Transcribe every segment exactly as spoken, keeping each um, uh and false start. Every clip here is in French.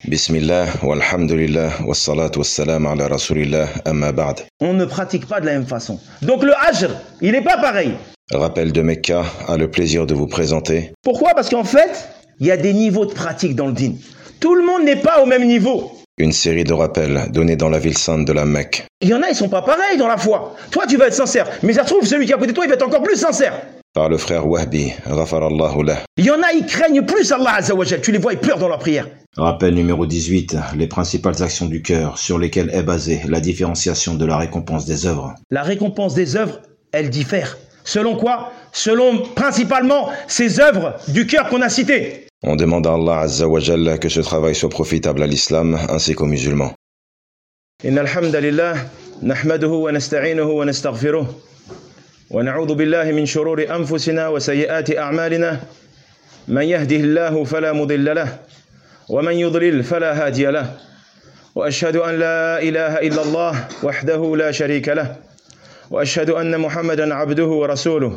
Bismillah, walhamdulillah, wassalat wassalam ala rasulillah, amma ba'd. On ne pratique pas de la même façon. Donc le hajr, il n'est pas pareil. Rappel de Mecca a le plaisir de vous présenter. Pourquoi? Parce qu'en fait, il y a des niveaux de pratique dans le dîn. Tout le monde n'est pas au même niveau. Une série de rappels donnés dans la ville sainte de la Mecque. Il y en a, ils sont pas pareils dans la foi. Toi, tu vas être sincère, mais ça se trouve, celui qui est à côté de toi, il va être encore plus sincère. Par le frère Wahbi, ghafarallahu lah. Il y en a, ils craignent plus Allah Azza wa Jal. Tu les vois, ils pleurent dans leur prière. Rappel numéro dix-huit, les principales actions du cœur sur lesquelles est basée la différenciation de la récompense des œuvres. La récompense des œuvres, elle diffère. Selon quoi? Selon principalement ces œuvres du cœur qu'on a citées. On demande à Allah Azza wa Jalla que ce travail soit profitable à l'islam ainsi qu'aux musulmans. Inna alhamdulillah, nahmaduhu wa nasta'inuhu wa nastaghfiruh. Wa na'udhu billahi min shururi anfusina wa sayyiati a'malina. Man yahdihillahu fala mudilla lahu. Wa man yudlil fala hadiya lahu. Wa ashhadu an la ilaha illa Allah wahdahu la sharika lahu. Wa ashhadu anna Muhammadan abduhu wa rasuluh.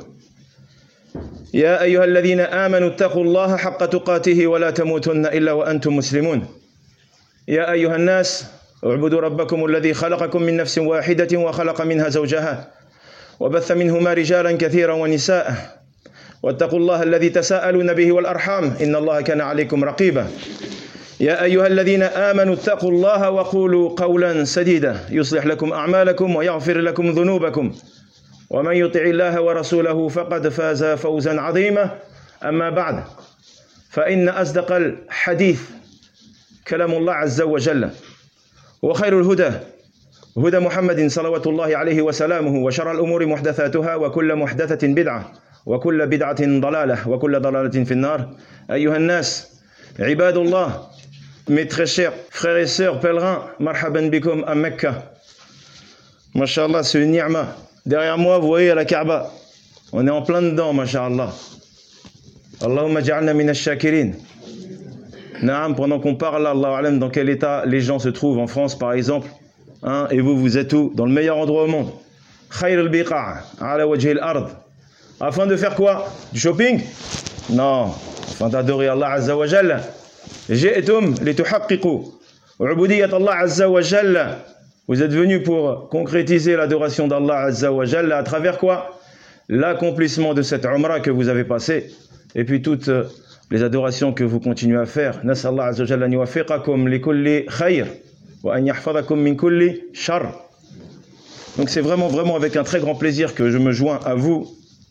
يا أيها الذين آمنوا اتقوا الله حق تقاته ولا تموتن إلا وأنتم مسلمون يا أيها الناس اعبدوا ربكم الذي خلقكم من نفس واحدة وخلق منها زوجها وبث منهما رجالا كثيرا ونساء واتقوا الله الذي تساءلون به والأرحام إن الله كان عليكم رقيبا يا أيها الذين آمنوا اتقوا الله وقولوا قولا سديدا يصلح لكم أعمالكم ويغفر لكم ذنوبكم ومن يطع الله ورسوله فقد فاز فوزا عظيما أما بعد فإن أصدق الحديث كلام الله عز وجل وخير الهدى هدى محمد صلوات الله عليه وسلامه وشر الأمور محدثاتها وكل محدثة بدعة وكل بدعة ضلالة وكل ضلالة في النار أيها الناس عباد الله mes très chers frères et sœurs pèlerins marhaban bikum à Mecca. Mashallah, c'est une ni'ma. Derrière moi, vous voyez la Kaaba. On est en plein dedans, masha'Allah. Allahumma ja'alna min ash-shakirin. Naam, pendant qu'on parle, Allah alam, dans quel état les gens se trouvent en France, par exemple. Hein, et vous, vous êtes où? Dans le meilleur endroit au monde. Khayr al-biqa' ala wajhi al-ard. Afin de faire quoi? Du shopping? Non. Afin d'adorer Allah Azza wa Jalla. Ji'tum lituhaqqiqu ubudiyyat Allah Azza wa Jalla. Vous êtes venus pour concrétiser l'adoration d'Allah Azza wa Jalla à travers quoi? L'accomplissement de cette umrah que vous avez passée et puis toutes les adorations que vous continuez à faire. Nas'Allah Azza wa Jalla an yuwaffiqakum li kulli khayr wa an yahfazakum min kulli shar. Donc c'est vraiment vraiment avec un très grand plaisir que je me joins à vous.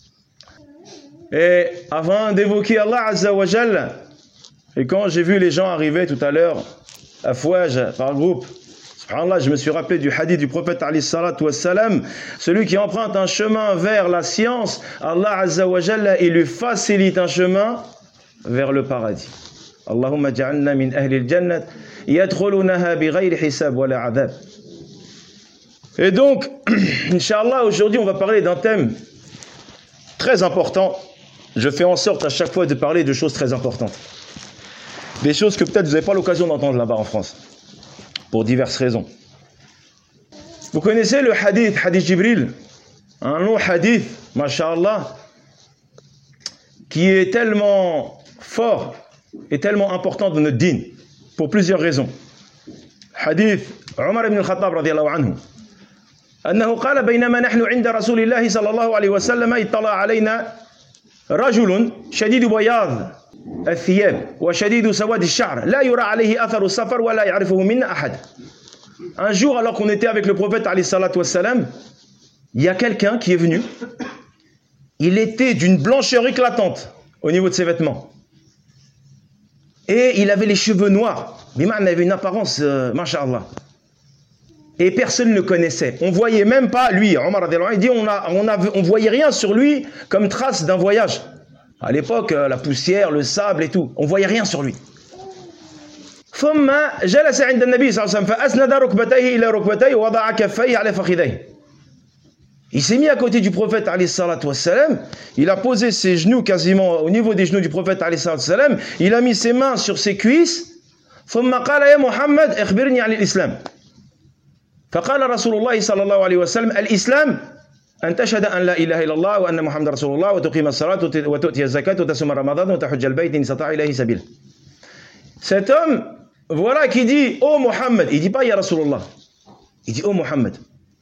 Et avant d'évoquer Allah Azza wa Jalla, et quand j'ai vu les gens arriver tout à l'heure à Fouaj par groupe, subhanallah, je me suis rappelé du hadith du prophète alayhi salatu wassalam, celui qui emprunte un chemin vers la science, Allah Azza wa Jalla, il lui facilite un chemin vers le paradis. Allahumma ja'alna min ahli al-jannat yadkhulunaha bighayri hisab wa la adhab. Et donc, Inch'Allah, aujourd'hui on va parler d'un thème très important. Je fais en sorte à chaque fois de parler de choses très importantes. Des choses que peut-être vous n'avez pas l'occasion d'entendre là-bas en France. Pour diverses raisons. Vous connaissez le hadith, hadith Jibril, un long hadith, masha'Allah, qui est tellement fort et tellement important dans notre dîn, pour plusieurs raisons. Hadith Omar ibn al-Khattab radiyallahu anhu. أنه قال بينما نحن عند رسول الله صلى الله عليه وسلم اطلع علينا رجل شديد بياض الثياب وشديد سواد الشعر لا يرى عليه أثر السفر ولا يعرفه منا أحد. Un jour, alors qu'on était avec le prophète alayhi salatu wassalam, il y a quelqu'un qui est venu. Il était d'une blancheur éclatante au niveau de ses vêtements. Et il avait les cheveux noirs. Il avait une apparence, euh, masha'Allah. Et personne ne le connaissait. On voyait même pas lui. Omar il dit on a, on a, on voyait rien sur lui comme trace d'un voyage. À l'époque, la poussière, le sable et tout, on voyait rien sur lui. ثم جلس عند النبي صلى الله عليه وسلم فأسند ركبتيه إلى ركبتيه ووضع كفيه على فخذيه. Il s'est mis à côté du prophète alayhi salatu wassalam, il a posé ses genoux quasiment au niveau des genoux du prophète alayhi salatu wassalam, il a mis ses mains sur ses cuisses. ثم قال يا محمد اخبرني عن الإسلام. فقال رسول الله صلى الله عليه وسلم الإسلام أن تشهد أن لا إله إلا الله وأن محمد رسول الله وتقيم الصلاة وتؤتي الزكاة وتصوم رمضان وتحج البيت إن استطاع إليه سبيلا. Cet homme, voilà qui dit, oh Mohammed, il dit pas Ya Rasulullah, il dit, oh Mohammed,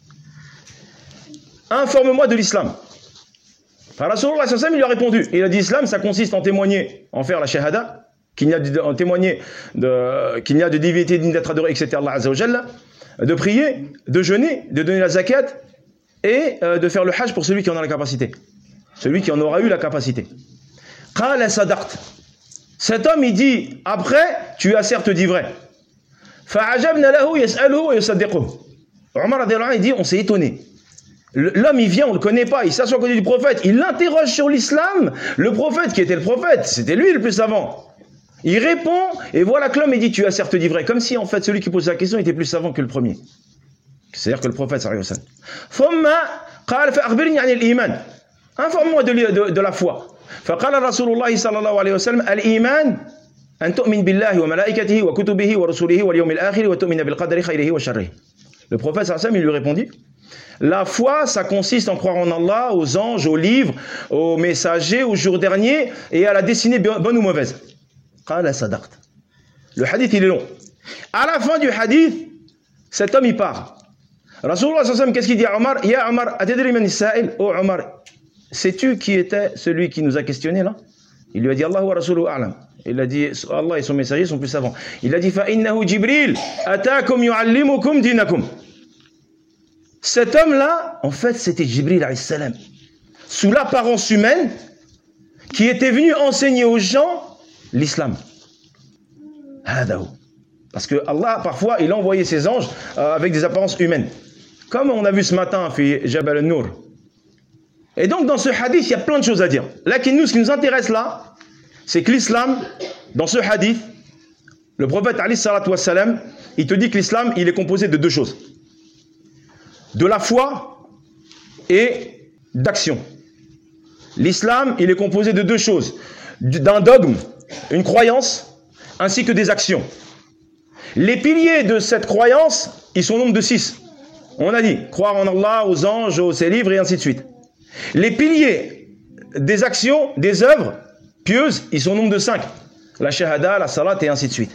informe-moi de l'islam. Rasulullah sallallahu alayhi wa sallam, il lui a répondu, il a dit, l'islam, ça consiste en témoigner, en faire la shahada, qu'il n'y a de, en témoigner de, qu'il n'y a de divinité digne d'être adorée, et cetera, Allah Azza wa Jalla, de prier, de jeûner, de donner la zakat, et euh, de faire le hajj pour celui qui en a la capacité. Celui qui en aura eu la capacité. Qala sadaqt. Cet homme, il dit, après, tu as certes dit vrai. Fa'ajabna lahu yas'aluhu wa yusaddiquhu. Omar radhiyallahu anhu, il dit, on s'est étonné. L'homme, il vient, on ne le connaît pas, il s'assoit à côté du prophète, il l'interroge sur l'islam. Le prophète, qui était le prophète, c'était lui le plus savant. Il répond, et voilà que l'homme, il dit, tu as certes dit vrai. Comme si, en fait, celui qui pose la question était plus savant que le premier. C'est-à-dire que le prophète, sallallahu alayhi wa sallam. Thumma qala fa'akhbirni 'an al-iman. Informe-moi de, de, de la foi. فقال رسول الله صلى الله عليه وسلم الإيمان أن تؤمن بالله وملائكته وكتبه ورسله واليوم الآخر وتؤمن بالقدر خيره وشره. Le prophète sallallahu alayhi wa sallam, il lui répondit, la foi, ça consiste en croire en Allah, aux anges, aux livres, aux messagers, au jour dernier et à la destinée bonne ou mauvaise. قال صدقت. Le hadith, il est long. À la fin du hadith, cet homme, il part. Rasulullah sallallahu alayhi wa sallam, qu'est-ce qu'il dit à Omar? Ya Omar, atadri man as-sa'il? Oh Omar, sais-tu qui était celui qui nous a questionné là? Il lui a dit Allah wa rasuluhu a'lam. Il a dit Allah et son messager sont plus savants. Il a dit fa innahu Jibril atakum yu'allimukum dinakum. Cet homme là, en fait, c'était Jibril alayhi salam, sous l'apparence humaine, qui était venu enseigner aux gens l'islam. Hadahu. Parce que Allah, parfois, il a envoyé ses anges euh, avec des apparences humaines. Comme on a vu ce matin, fi Jabal al-Nur. Et donc, dans ce hadith, il y a plein de choses à dire. Là, nous, ce qui nous intéresse là, c'est que l'islam, dans ce hadith, le prophète, alayhi salatu wassalam, il te dit que l'islam, il est composé de deux choses. De la foi et d'action. L'islam, il est composé de deux choses. D'un dogme, une croyance, ainsi que des actions. Les piliers de cette croyance, ils sont au nombre de six. On a dit, croire en Allah, aux anges, aux ses livres, et ainsi de suite. Les piliers des actions, des œuvres pieuses, ils sont au nombre de cinq. La shahada, la salat, et ainsi de suite.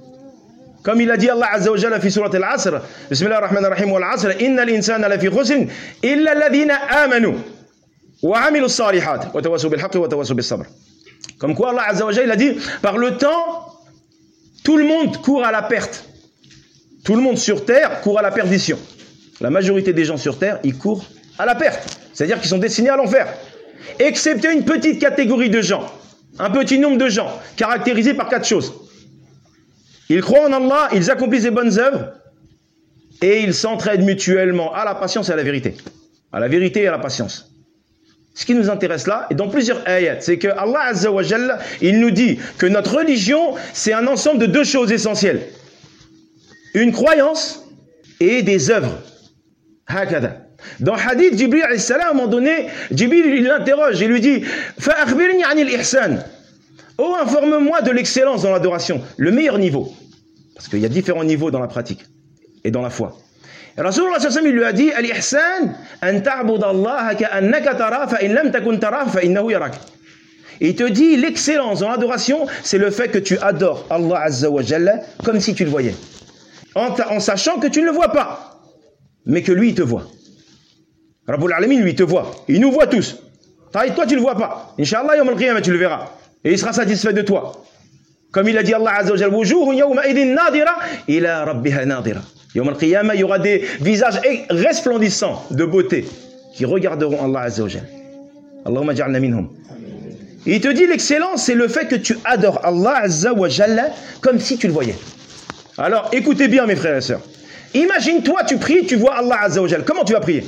Comme il a dit Allah Azza wa Jalla fi surat al-Asr, Bismillah ar-Rahman ar-Rahim wal-Asr, Inna l'insana lafi khusr, illa alladhina amanu, wa amilu s-salihat, wa tawassaw bil-haqqi wa tawassaw bis-sabr. Comme quoi Allah Azza wa Jalla, il a dit, par le temps, tout le monde court à la perte. Tout le monde sur terre court à la perdition. La majorité des gens sur terre, ils courent à la perte. C'est-à-dire qu'ils sont destinés à l'enfer. Excepté une petite catégorie de gens, un petit nombre de gens, caractérisés par quatre choses. Ils croient en Allah, ils accomplissent des bonnes œuvres, et ils s'entraident mutuellement à la patience et à la vérité. À la vérité et à la patience. Ce qui nous intéresse là, et dans plusieurs ayats, c'est que Allah Azza wa Jalla, il nous dit que notre religion, c'est un ensemble de deux choses essentielles. Une croyance et des œuvres. Hakada. Dans Hadith, Jibril alayhi salam, à un moment donné, Jibril il l'interroge, il lui dit Fa'akhbirni 'anil ihsan. Oh, informe-moi de l'excellence dans l'adoration, le meilleur niveau. Parce qu'il y a différents niveaux dans la pratique et dans la foi. Et Rasulullah sallallahu alayhi wa sallam, il lui a dit Al-ihsan, an ta'bud Allah ka'annaka tara, fa in lam takun tara, fa innahu yarak. Et il te dit l'excellence dans l'adoration, c'est le fait que tu adores Allah Azza wa Jalla comme si tu le voyais. En, en sachant que tu ne le vois pas, mais que lui, il te voit. Rabbul Alamin, lui, il te voit. Il nous voit tous. Toi, tu ne le vois pas. Inch'Allah, yawm al-qiyamah, tu le verras. Et il sera satisfait de toi. Comme il a dit Allah Azza wa Jalla, wujuhun yawma idin nadira ila rabbiha nadira. Yawm al-qiyamah, il y aura des visages resplendissants de beauté qui regarderont Allah Azza wa Jalla. Allahumma ja'alna minhum. Il te dit l'excellence, c'est le fait que tu adores Allah Azza wa Jalla comme si tu le voyais. Alors, écoutez bien mes frères et sœurs. Imagine-toi, tu pries, tu vois Allah Azza wa Jalla. Comment tu vas prier?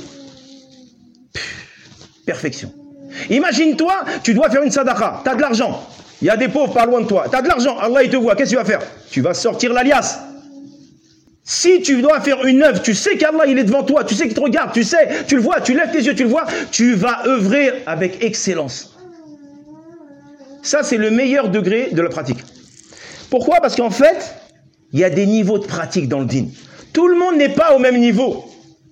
Perfection. Imagine-toi, tu dois faire une sadaqa, tu as de l'argent, il y a des pauvres pas loin de toi, tu as de l'argent, Allah il te voit, qu'est-ce que tu vas faire? Tu vas sortir l'alias. Si tu dois faire une œuvre, tu sais qu'Allah il est devant toi, tu sais qu'il te regarde, tu sais, tu le vois, tu lèves tes yeux, tu le vois, tu vas œuvrer avec excellence. Ça c'est le meilleur degré de la pratique. Pourquoi? Parce qu'en fait, il y a des niveaux de pratique dans le dîn. Tout le monde n'est pas au même niveau.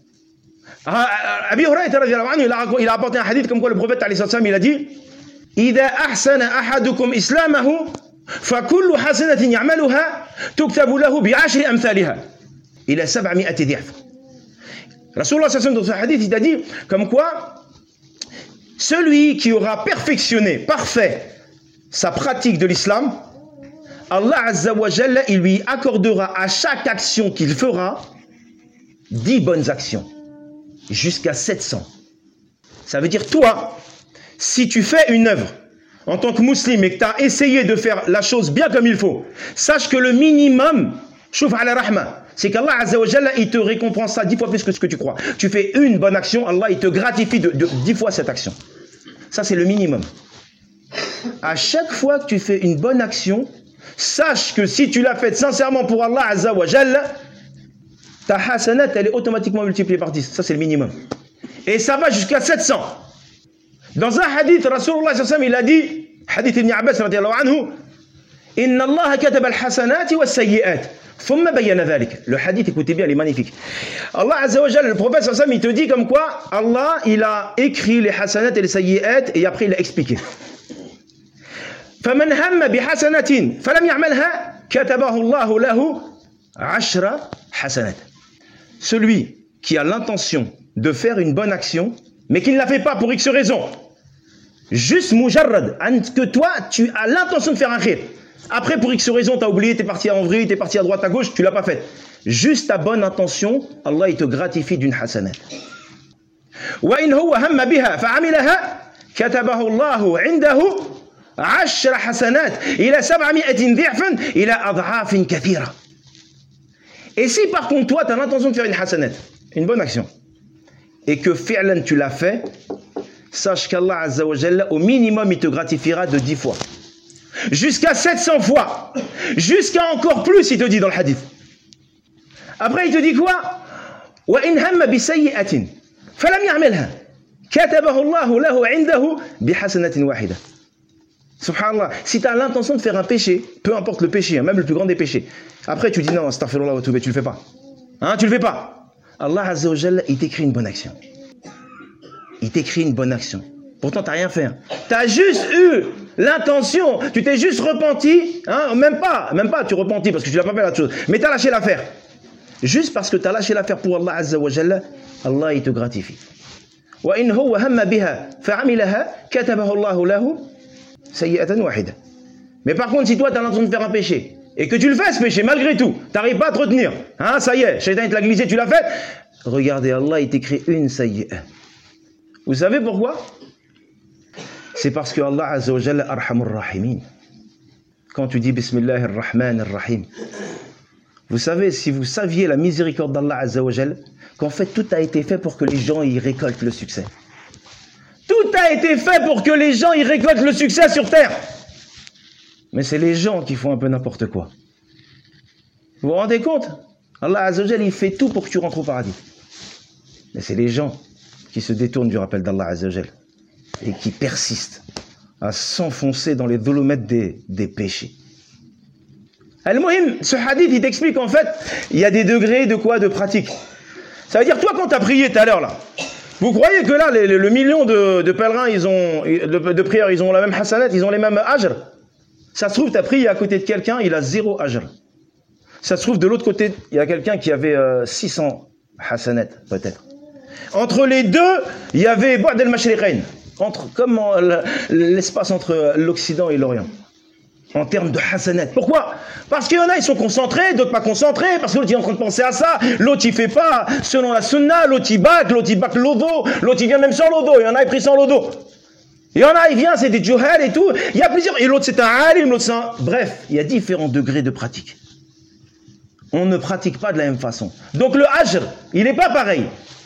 Abi Hurayra, il a apporté un hadith comme quoi le prophète alayhi salam, il a dit Idha ahsana ahadukum islamahu فكل حسنة يعملها تكتب له بعشر أمثالها إلى سبعمائة ضعف. Rasulullah dans ce hadith, il a dit comme quoi celui qui aura perfectionné, parfait sa pratique de l'islam, Allah Azza wa Jalla, il lui accordera à chaque action qu'il fera dix bonnes actions, jusqu'à sept cents. Ça veut dire, toi, si tu fais une œuvre en tant que musulman et que tu as essayé de faire la chose bien comme il faut, sache que le minimum, chouf ala rahma, c'est qu'Allah Azza wa Jalla, il te récompensera dix fois plus que ce que tu crois. Tu fais une bonne action, Allah, il te gratifie de, de dix fois cette action. Ça, c'est le minimum. À chaque fois que tu fais une bonne action, sache que si tu l'as faite sincèrement pour Allah Azza wa Jalla, ta hasanat, elle est automatiquement multipliée par dix. Ça, c'est le minimum. Et ça va jusqu'à sept cents. Dans un hadith, Rasulullah sallallahu alayhi wa sallam, il a dit, hadith Ibn Abbas radiyallahu anhu, Inna Allah kataba al-hasanati wa sayyi'at. Thumma bayyana dhalik. Le hadith, écoutez bien, il est magnifique. Allah Azza wa Jalla, le prophète sallallahu alayhi wa sallam, il te dit comme quoi Allah, il a écrit les hasanat et les sayyi'at et après il a expliqué. فمن هم بحسنة فلم يعملها كتبه الله له عشر حسنات. Celui qui a l'intention de faire une bonne action, mais qui ne la fait pas pour X raison, juste mujarrad, que toi, tu as l'intention de faire un khir. Après, pour X raison, tu as oublié, tu es parti en vrille, tu es parti à droite, à gauche, tu ne l'as pas fait. Juste ta bonne intention, Allah, il te gratifie d'une hasanat. وإن هو هم بها فعملها كتبه الله عنده عشر حسنات إلى سبعمائة ضعف إلى أضعاف كثيرة. Et si par contre toi tu as l'intention de faire une hasanat, une bonne action, et que fi'lan tu l'as fait, sache qu'Allah Azza wa Jalla au minimum il te gratifiera de dix fois, jusqu'à sept cents fois, jusqu'à encore plus, il te dit dans le hadith. Après il te dit quoi? وإن هم بسيئة فلم يعملها كتبه الله له عنده بحسنة واحدة. Subhanallah, si tu as l'intention de faire un péché, peu importe le péché, hein, même le plus grand des péchés, après tu dis non, astaghfirullah wa toubé, tu le fais pas. Hein, tu le fais pas. Allah Azza wa Jalla, il t'écrit une bonne action. Il t'écrit une bonne action. Pourtant, tu n'as rien fait. Hein. Tu as juste eu l'intention, tu t'es juste repenti, hein, même pas, même pas tu repentis parce que tu n'as pas fait la chose, mais tu as lâché l'affaire. Juste parce que tu as lâché l'affaire pour Allah Azza wa Jalla, Allah il te gratifie. وإن هو هم بها فعملها كتبه الله له سيئة واحدة. Mais par contre, si toi tu as l'intention de faire un péché et que tu le fais ce péché malgré tout, tu n'arrives pas à te retenir, hein, ça y est, Shaitan te l'a glissé, tu l'as fait, regardez, Allah il t'écrit une sayyi'a. Vous savez pourquoi? C'est parce que Allah Azza wa Jalla Arhamur Rahimin. Quand tu dis Bismillah ar-Rahman ar-Rahim, vous savez, si vous saviez la miséricorde d'Allah Azza wa Jalla, qu'en fait tout a été fait pour que les gens y récoltent le succès. Tout a été fait pour que les gens y récoltent le succès sur terre. Mais c'est les gens qui font un peu n'importe quoi. Vous vous rendez compte? Allah Azza wa Jalla, il fait tout pour que tu rentres au paradis. Mais c'est les gens qui se détournent du rappel d'Allah Azza wa Jalla et qui persistent à s'enfoncer dans les dhulumats des, des péchés. Al-Muhim, ce hadith, il t'explique en fait, il y a des degrés de quoi? De pratique. Ça veut dire, toi, quand tu as prié tout à l'heure, là, vous croyez que là, les, les, le million de, de pèlerins, ils ont, de, de prières, ils ont la même hasanat, ils ont les mêmes ajr? Ça se trouve, tu as prié à côté de quelqu'un, il a zéro ajr. Ça se trouve, de l'autre côté, il y a quelqu'un qui avait euh, six cents hasanat, peut-être. Entre les deux, il y avait Ba'd al-Mashriqayn, entre, comme l'espace entre l'Occident et l'Orient. En termes de hasanat. Pourquoi? Parce qu'il y en a, ils sont concentrés, d'autres pas concentrés, parce que l'autre il est en train de penser à ça, l'autre il fait pas selon la sunna, l'autre il bac, l'autre il bac l'odo, l'autre il vient même sans l'odo, il y en a, il pris sans l'odo. Il y en a, il vient, c'est des juhal et tout, il y a plusieurs, et l'autre c'est un alim, l'autre c'est un... Bref, il y a différents degrés de pratique. On ne pratique pas de la même façon. Donc le ajr, il n'est pas pareil.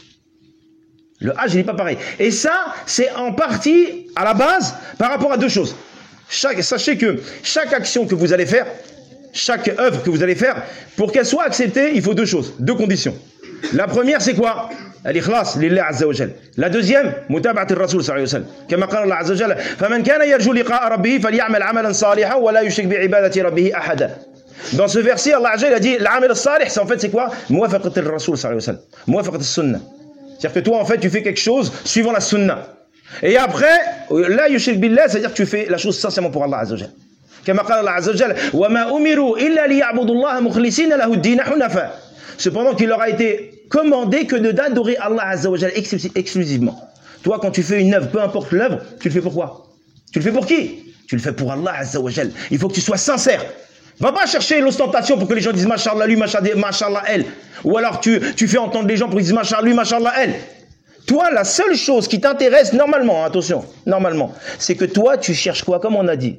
Le ajr, il n'est pas pareil. Et ça, c'est en partie, à la base, par rapport à deux choses. Chaque, sachez que chaque action que vous allez faire, chaque œuvre que vous allez faire, pour qu'elle soit acceptée, il faut deux choses, deux conditions. La première, c'est quoi? Al-ikhlas lillah azza wa jal. La deuxième, mutaba'at ar-rasul sallallahu alayhi wa sallam. Kama qala Allah azza wa jalla, faman kana yarju liqa'a rabbih faly'amal 'amalan salihan wa la yushrik bi'ibadati rabbih ahada. Dans ce verset, Allah azza wa jalla a dit l'amal as-salih, c'est en fait c'est quoi? Muwafaqat ar-rasul sallallahu alayhi wa sallam. Muwafaqat as-sunnah. C'est-à-dire que toi en fait, tu fais quelque chose suivant la sunna. Et après, la yushrik billah, c'est-à-dire que tu fais la chose sincèrement pour Allah Azza wa Jalla. كما قال الله عز وجل وما أمروا إلا ليعبدوا الله مخلصين له الدين حنفاء. Cependant qu'il leur a été commandé que d'adorer Allah Azza wa Jal exclusivement. Toi, quand tu fais une œuvre, peu importe l'œuvre, tu le fais pour quoi? Tu le fais pour qui? Tu le fais pour Allah Azza wa Jal. Il faut que tu sois sincère. Va pas chercher l'ostentation pour que les gens disent Mashallah lui, Mashallah elle. Ou alors tu, tu fais entendre les gens pour qu'ils disent Mashallah lui, Mashallah elle. Toi, la seule chose qui t'intéresse normalement, attention, normalement, c'est que toi, tu cherches quoi? Comme on a dit,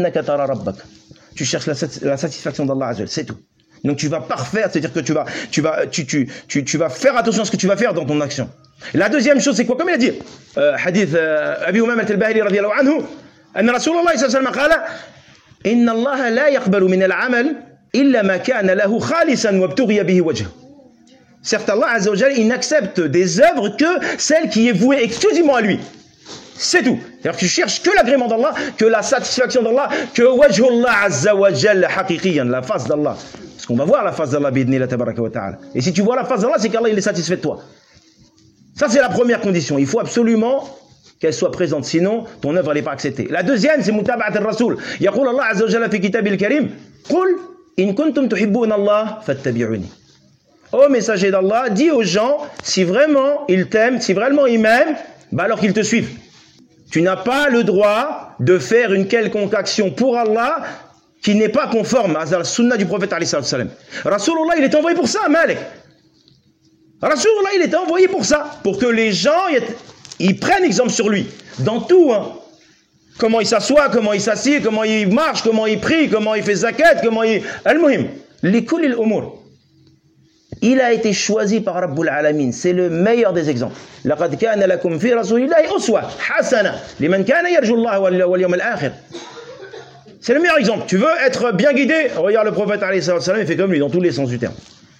tu cherches la, la satisfaction d'Allah Azza wa Jal, c'est tout. Donc tu vas parfaire, c'est-à-dire que tu vas, tu vas, tu, tu, tu, tu vas faire attention à ce que tu vas faire dans ton action. La deuxième chose, c'est quoi? Comme il a dit, euh, hadith euh, Abi Umamah al-Bahili radiyallahu anhu, أن رسول الله صلى الله عليه وسلم قال إن الله لا يقبل من العمل إلا ما كان له خالصا وابتغي به وجهه. Certes, Allah Azza wa Jalla, il n'accepte des œuvres que celles qui est vouée exclusivement à lui. C'est tout. C'est-à-dire que tu cherches que l'agrément d'Allah, que la satisfaction d'Allah, que wajhullah Azza wa Jalla haqiqiyan, la face d'Allah. Parce qu'on va voir la face d'Allah bi'idhnillah tabaraka wa ta'ala. Et si tu vois la face d'Allah, c'est qu'Allah il est satisfait de toi. Ça c'est la première condition. Il faut absolument qu'elle soit présente, sinon ton œuvre n'est pas acceptée. La deuxième, c'est mutaba'at al-rasoul. Yaqul Allah Azza wa Jalla fi kitab al-karim, qul in kuntum tuhibbuna Allah fattabi'uni. Ô messager d'Allah, dis aux gens, si vraiment ils t'aiment, si vraiment ils m'aiment, bah alors qu'ils te suivent. Tu n'as pas le droit de faire une quelconque action pour Allah qui n'est pas conforme à la sunna du prophète alayhi salam. Rasulullah, il est envoyé pour ça, Malik. Rasulullah, il est envoyé pour ça, pour que les gens ils prennent exemple sur lui, dans tout. Hein. Comment il s'assoit, comment il s'assied, comment il marche, comment il prie, comment il fait zakat, comment il... Al-Muhim, li kulli al-umur. Il a été choisi par Rabbul Alamin. C'est le meilleur des exemples. لَقَدْ كَانَ لَكُمْ فِي رَسُولِ اللَّهِ أُسْوَةٌ حَسَنَةٌ لِمَنْ كَانَ يَرْجُو اللَّهَ وَالْيَوْمَ الْآخِرَ. C'est le meilleur exemple. Tu veux être bien guidé? Regarde le prophète alayhi salam, il fait comme lui dans tous les sens du terme.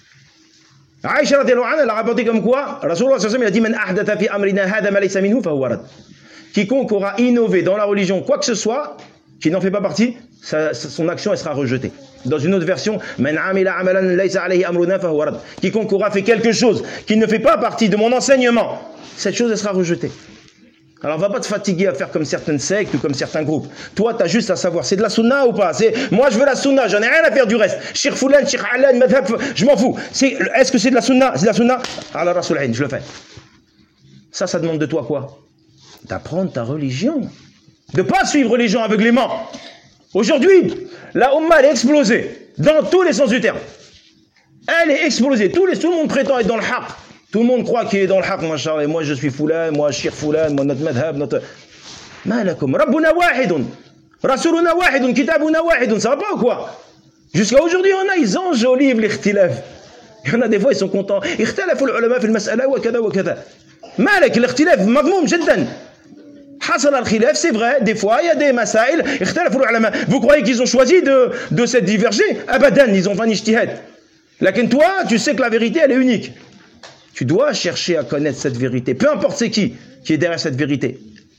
Aïcha radhiyallahu anha, elle a rapporté comme quoi Rasulullah sallallahu alayhi wa sallam, il a dit Man ahdatha fi amrina hadha ma laysa minhu fa huwa rad. Quiconque aura innové dans la religion quoi que ce soit qui n'en fait pas partie, sa, son action elle sera rejetée. Dans une autre version, Man amila amalan laysa alayhi amruna fa huwa rad. Quiconque aura fait quelque chose qui ne fait pas partie de mon enseignement, cette chose elle sera rejetée. Alors va pas te fatiguer à faire comme certaines sectes ou comme certains groupes. Toi, tu as juste à savoir, c'est de la sunna ou pas? C'est moi je veux la sunna, j'en ai rien à faire du reste. Cheikh Foulan, Cheikh Alan, Madhab, je m'en fous. Est-ce que c'est de la sunna? C'est de la sunna? Allah Rasul Ayn, je le fais. Ça, ça demande de toi quoi? D'apprendre ta religion. De pas suivre les gens aveuglément. Aujourd'hui, la Ummah elle est explosée dans tous les sens du terme. Elle est explosée. Tous les, tout le monde prétend être dans le haqq. Tout le monde croit qu'il est dans le haqq, machallah. Moi je suis Foulan, moi Cheikh Foulan, moi notre madhab, notre... Ma lakum, Rabbuna wahidun, Rasuluna wahidun, Kitabuna wahidun, ça va pas ou quoi? Jusqu'à aujourd'hui, on a, ils enjolivent l'ikhtilaf. Il y en a des fois, ils sont contents. Ikhtalafu l'ulama fi al-mas'ala wa kada wa kada. Malak, l'ikhtilaf, madmoum, jiddan. Hasal al-khilaf, c'est vrai, des fois, il y a des masail, ikhtalafu l'ulama. Vous croyez qu'ils ont choisi de, de s'être divergés? Abadan, ils ont fait un ijtihad. Lakin toi, tu sais que la vérité, elle est unique. Tu dois chercher à connaître cette vérité, peu importe c'est qui qui est derrière cette vérité.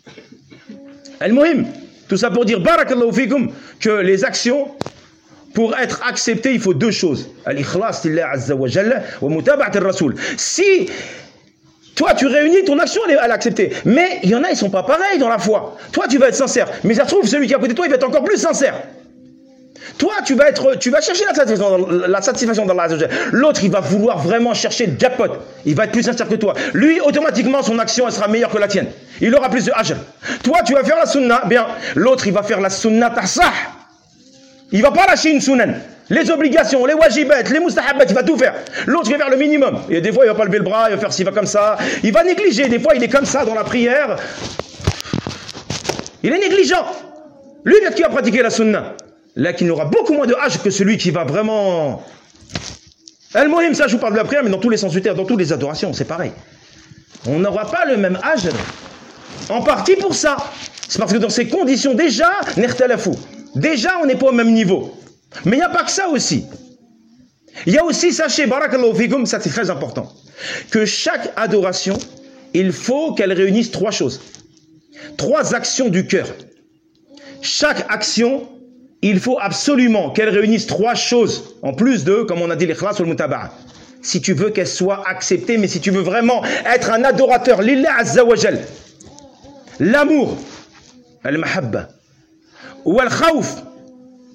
Al-Muhim, tout ça pour dire barakallahu fikum que les actions pour être acceptées, il faut deux choses. Al-ikhlas lillah azza wa jalla wa mutaba'at ar-rasul. Si toi tu réunis ton action, elle est acceptée, mais il y en a ils sont pas pareils dans la foi. Toi tu vas être sincère, mais ça se trouve celui qui est à côté de toi il va être encore plus sincère. Toi, tu vas être, tu vas chercher la satisfaction, la satisfaction d'Allah Azza wa Jalla. L'autre, il va vouloir vraiment chercher le jackpot. Il va être plus sincère que toi. Lui, automatiquement, son action, elle sera meilleure que la tienne. Il aura plus de ajr. Toi, tu vas faire la sunna, bien. L'autre, il va faire la sunna tahsah. Il va pas lâcher une sunan. Les obligations, les wajibat, les mustahabat, il va tout faire. L'autre, il va faire le minimum. Et des fois, il va pas lever le bras, il va faire s'il va comme ça. Il va négliger. Des fois, il est comme ça dans la prière. Il est négligent. Lui, peut-être qu'il va pratiquer la sunna. Là, qui aura beaucoup moins de âge que celui qui va vraiment... Al-Muhim, ça, je vous parle de la prière, mais dans tous les sens du terme, dans toutes les adorations, c'est pareil. On n'aura pas le même âge. En partie pour ça. C'est parce que dans ces conditions, déjà, n'irtalafou. Déjà, on n'est pas au même niveau. Mais il n'y a pas que ça aussi. Il y a aussi, sachez, barakallahu fikum, ça c'est très important, que chaque adoration, il faut qu'elle réunisse trois choses. Trois actions du cœur. Chaque action... il faut absolument qu'elle réunisse trois choses, en plus de, comme on a dit, l'ikhlas ou le mutaba'a. Si tu veux qu'elle soit acceptée, mais si tu veux vraiment être un adorateur, lillah azza wa jal, l'amour, al-mahabba, ou al-khawf,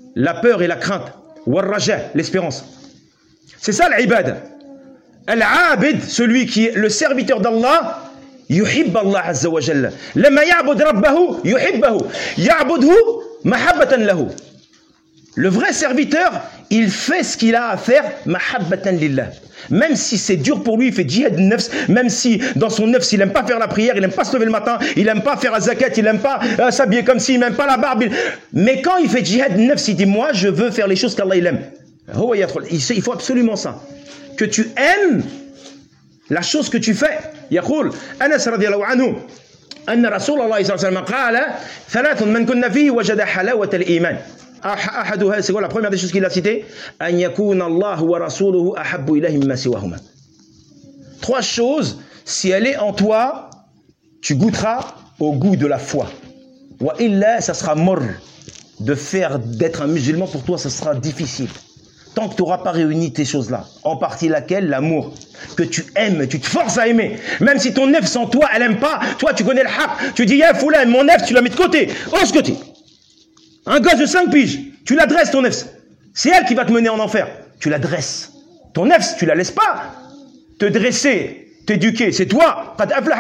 la peur et la crainte. Wal-raja, l'espérance. C'est ça l'ibad. Al-abid, celui qui est le serviteur d'Allah, yuhib Allah azza wa jalla. Lama ya'bud rabbahu, yuhibbahu. Ya'budhu mahabbatan lahu. Le vrai serviteur, il fait ce qu'il a à faire, mahabbatan lillah. Même si c'est dur pour lui, il fait djihad nafs, même si dans son nafs, il n'aime pas faire la prière, il n'aime pas se lever le matin, il n'aime pas faire la zakat, il n'aime pas euh, s'habiller comme si, il n'aime pas la barbe. Il... Mais quand il fait djihad nafs, il dit, moi, je veux faire les choses qu'Allah il aime. Il faut absolument ça. Que tu aimes la chose que tu fais. يقول أنس رضي الله عنه أن رسول الله صلى الله عليه وسلم قال ثلاث من كنا فيه وجد حلاوة الإيمان. أحدها, c'est quoi la première des choses qu'il a cité? أن يكون الله ورسوله أحب إليه مما سواهما. Trois choses, si elle est en toi, tu goûteras au goût de la foi. Wa illa, ça sera mort. De faire d'être un musulman pour toi, ça sera difficile. Tant que tu n'auras pas réuni tes choses-là, en partie laquelle l'amour, que tu aimes, tu te forces à aimer, même si ton nefs en toi, elle n'aime pas, toi tu connais le haq, tu dis, yeah, foulan, mon nefs, tu la mets de côté, oh ce côté. Un gosse de cinq piges, tu l'adresses ton nefs, c'est elle qui va te mener en enfer, tu l'adresses. Ton nefs, tu la laisses pas te dresser, t'éduquer, c'est toi.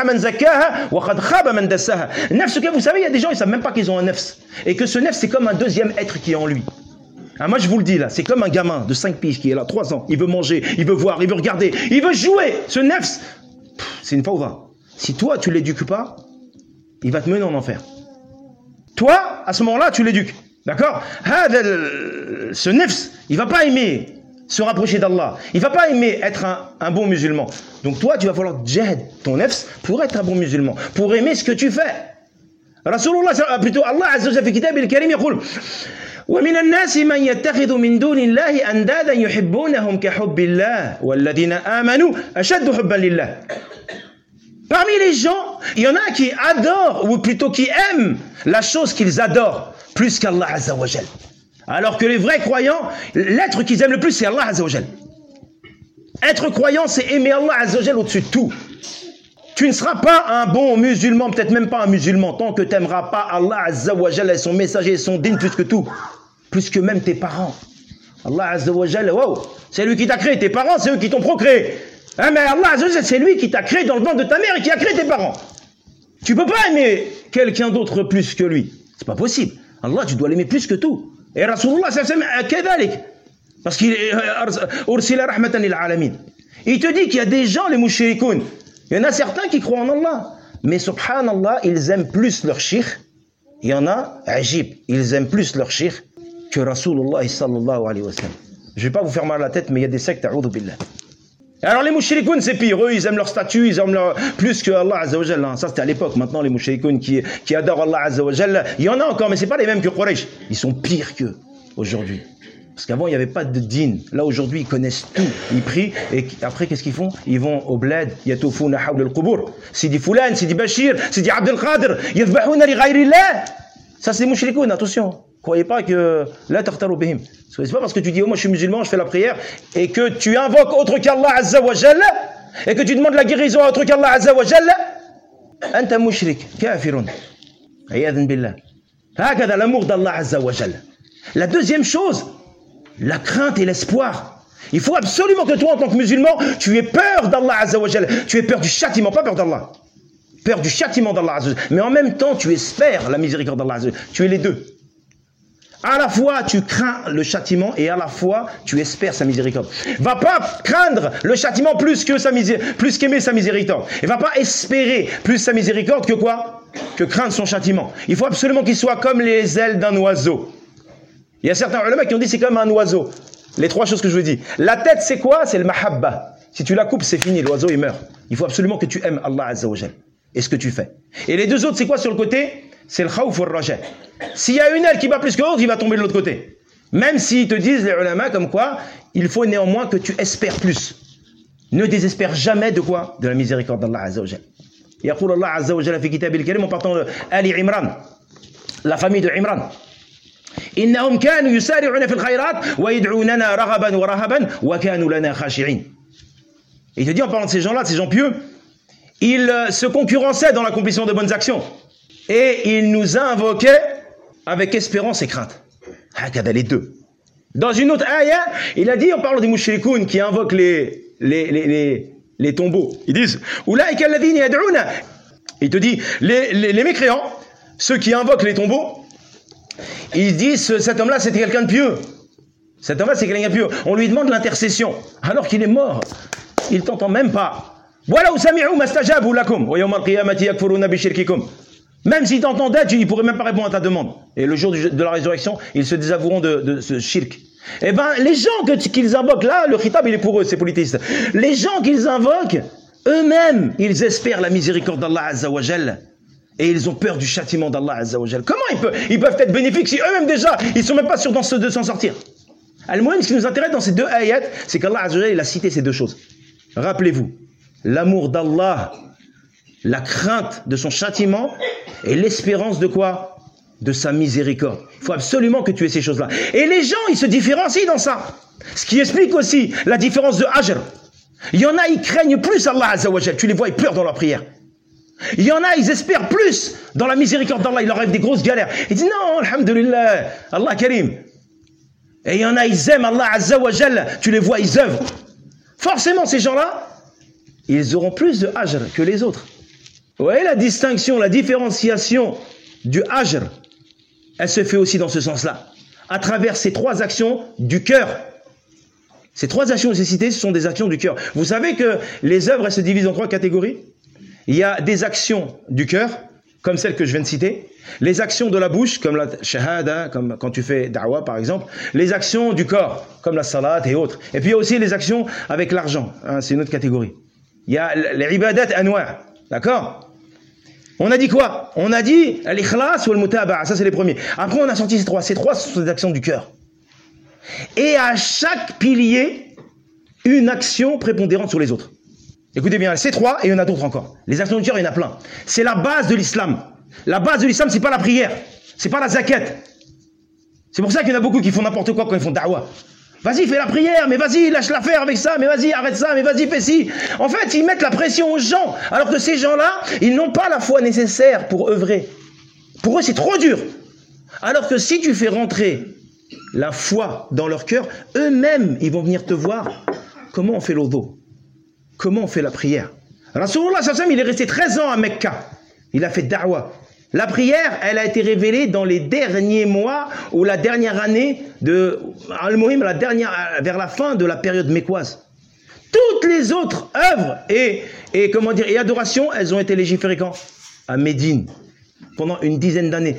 Nefs, vous savez, il y a des gens, ils ne savent même pas qu'ils ont un nefs, et que ce nefs, c'est comme un deuxième être qui est en lui. Ah, moi je vous le dis là, c'est comme un gamin de cinq piges qui est là, trois ans, il veut manger, il veut voir, il veut regarder, il veut jouer. Ce nefs, c'est une fawda. Si toi tu l'éduques pas, il va te mener en enfer. Toi, à ce moment-là, tu l'éduques. D'accord? Ce nefs, il va pas aimer se rapprocher d'Allah. Il va pas aimer être un, un bon musulman. Donc toi, tu vas falloir jihad ton nefs pour être un bon musulman, pour aimer ce que tu fais. Rasulullah, plutôt Allah Azza wa Jalla fi kitab al-karim يقول ومن الناس من يتخذ من دون الله أندادا يحبونهم كحب الله والذين آمنوا أشد حبا لله. Parmi les gens, il y en a qui adorent, ou plutôt qui aiment la chose qu'ils adorent, plus qu'Allah Azza wa Jal. Alors que les vrais croyants, l'être qu'ils aiment le plus, c'est Allah Azza wa Jal. Être croyant, c'est aimer Allah Azza wa Jal au-dessus de tout. Tu ne seras pas un bon musulman, peut-être même pas un musulman, tant que tu n'aimeras pas Allah Azza wa Jal et son messager et son din plus que tout. Plus que même tes parents. Allah Azza wa Jal, wow, c'est lui qui t'a créé. Tes parents, c'est eux qui t'ont procréé. Hein, mais Allah Azza wa Jal, c'est lui qui t'a créé dans le ventre de ta mère et qui a créé tes parents. Tu peux pas aimer quelqu'un d'autre plus que lui. C'est pas possible. Allah, tu dois l'aimer plus que tout. Et Rasulullah sallallahu alayhi wa sallam, kadhalik. Parce qu'il est ursila rahmatan lil alamin. Il te dit qu'il y a des gens, les mushrikoun. Il y en a certains qui croient en Allah. Mais subhanallah, ils aiment plus leur shirk. Il y en a, ajib, ils aiment plus leur shirk que Rasulullah sallallahu alayhi wa sallam. Je vais pas vous faire mal à la tête, mais il y a des sectes, a'udhu billah. Alors les mouchrikoun, c'est pire. Eux, ils aiment leur statut, ils aiment leur... plus que Allah Azza wa Jalla. Ça, c'était à l'époque. Maintenant, les mouchrikoun qui, qui adorent Allah Azza wa Jalla, il y en a encore, mais c'est pas les mêmes que Quraysh. Ils sont pires qu'eux, aujourd'hui. Parce qu'avant, il n'y avait pas de din. Là, aujourd'hui, ils connaissent tout. Ils prient. Et après, qu'est-ce qu'ils font? Ils vont au bled. Yatoufuna hawla al-qubur. Sidi Fulan, Sidi Bachir, Sidi Abdel Qadir. Yadhbahuna li ghayrillah. Ça, c'est les mouchrikoun, attention. Croyez pas que la tartaru bihim. C'est pas parce que tu dis, oh, moi je suis musulman, je fais la prière, et que tu invoques autre qu'Allah Azza wa Jalla, et que tu demandes la guérison à autre qu'Allah Azza wa Jalla. Anta mushrik, kafirun. Ayadhan billah. Hakada l'amour d'Allah Azza wa Jalla. La deuxième chose, la crainte et l'espoir. Il faut absolument que toi, en tant que musulman, tu aies peur d'Allah Azza wa Jalla. Tu aies peur du châtiment, pas peur d'Allah. Peur du châtiment d'Allah Azza wa Jalla. Mais en même temps, tu espères la miséricorde d'Allah Azza wa Jalla. Tu es les deux. À la fois, tu crains le châtiment et à la fois, tu espères sa miséricorde. Va pas craindre le châtiment plus que sa miséricorde, plus qu'aimer sa miséricorde. Et va pas espérer plus sa miséricorde que quoi? Que craindre son châtiment. Il faut absolument qu'il soit comme les ailes d'un oiseau. Il y a certains ulama qui ont dit c'est comme un oiseau. Les trois choses que je veux dire. La tête, c'est quoi? C'est le mahabba. Si tu la coupes, c'est fini. L'oiseau, il meurt. Il faut absolument que tu aimes Allah Azza wa Jal. Et ce que tu fais. Et les deux autres, c'est quoi sur le côté? C'est le khawf ou le raja. S'il y a une aile qui bat plus que l'autre, il va tomber de l'autre côté. Même s'ils te disent, les ulama, comme quoi, il faut néanmoins que tu espères plus. Ne désespère jamais de quoi? De la miséricorde d'Allah Azza wa Jal. Yaqul Allah Azza wa Jal fi kitab al-karim en partant de Ali Imran, la famille de Imran. Innahum kanu yusari'una fil khayrat wa yad'unana raghaban wa rahaban wa kanu lana khashi'in. Il te dit en parlant de ces gens-là, de ces gens pieux, ils se concurrençaient dans l'accomplissement de bonnes actions. Et il nous a invoqués avec espérance et crainte. Les deux. Dans une autre ayah, il a dit, en parlant des mouchrikoun qui invoquent les, les, les, les, les tombeaux, ils disent, il te dit, les, les, les mécréants, ceux qui invoquent les tombeaux, ils disent, cet homme-là, c'était quelqu'un de pieux. Cet homme-là, c'est quelqu'un de pieux. On lui demande l'intercession, alors qu'il est mort. Il t'entend même pas. Même s'ils t'entendaient, ils ne pourraient même pas répondre à ta demande. Et le jour de la résurrection, ils se désavoueront de, de ce shirk. Eh bien, les gens que, qu'ils invoquent, là, le khitab, il est pour eux, c'est politistes. Les gens qu'ils invoquent, eux-mêmes, ils espèrent la miséricorde d'Allah Azza wa Jal. Et ils ont peur du châtiment d'Allah Azza wa Jal. Comment ils peuvent, ils peuvent être bénéfiques si eux-mêmes déjà, ils ne sont même pas sûrs de s'en sortir? Al-Muhim, ce qui nous intéresse dans ces deux ayats, c'est qu'Allah Azza wa Jal, il a cité ces deux choses. Rappelez-vous, l'amour d'Allah, la crainte de son châtiment et l'espérance de quoi? De sa miséricorde. Il faut absolument que tu aies ces choses-là. Et les gens, ils se différencient dans ça. Ce qui explique aussi la différence de ajr. Il y en a, ils craignent plus Allah Azza wa Jal. Tu les vois, ils pleurent dans leur prière. Il y en a, ils espèrent plus dans la miséricorde d'Allah. Il leur arrive des grosses galères. Ils disent non, alhamdulillah, Allah Karim. Et il y en a, ils aiment Allah Azza wa Jal. Tu les vois, ils œuvrent. Forcément, ces gens-là, ils auront plus de ajr que les autres. Vous voyez la distinction, la différenciation du ajr, elle se fait aussi dans ce sens-là, à travers ces trois actions du cœur. Ces trois actions que j'ai citées, ce sont des actions du cœur. Vous savez que les œuvres, elles se divisent en trois catégories. Il y a des actions du cœur, comme celles que je viens de citer, les actions de la bouche, comme la shahada, comme quand tu fais da'wa par exemple, les actions du corps, comme la salat et autres. Et puis il y a aussi les actions avec l'argent, hein, c'est une autre catégorie. Il y a les ibadat anwa', d'accord? On a dit quoi? On a dit l'ikhlas ou le mutaba'a, ça c'est les premiers. Après on a sorti ces trois. Ces trois sont des actions du cœur. Et à chaque pilier, une action prépondérante sur les autres. Écoutez bien, ces trois, et il y en a d'autres encore. Les actions du cœur, il y en a plein. C'est la base de l'islam. La base de l'islam, c'est pas la prière, c'est pas la zakat. C'est pour ça qu'il y en a beaucoup qui font n'importe quoi quand ils font da'wa. Vas-y, fais la prière, mais vas-y, lâche l'affaire avec ça, mais vas-y, arrête ça, mais vas-y, fais ci. En fait, ils mettent la pression aux gens, alors que ces gens-là, ils n'ont pas la foi nécessaire pour œuvrer. Pour eux, c'est trop dur. Alors que si tu fais rentrer la foi dans leur cœur, eux-mêmes, ils vont venir te voir. Comment on fait l'odo? Comment on fait la prière? Rasulullah sallallahu alayhi wa sallam, il est resté treize ans à Mecca. Il a fait da'wa. La prière, elle a été révélée dans les derniers mois ou la dernière année de Al-Muhim, la dernière, vers la fin de la période mécoise. Toutes les autres œuvres et, et comment dire et adorations, elles ont été légiférées quand? À Médine, pendant une dizaine d'années.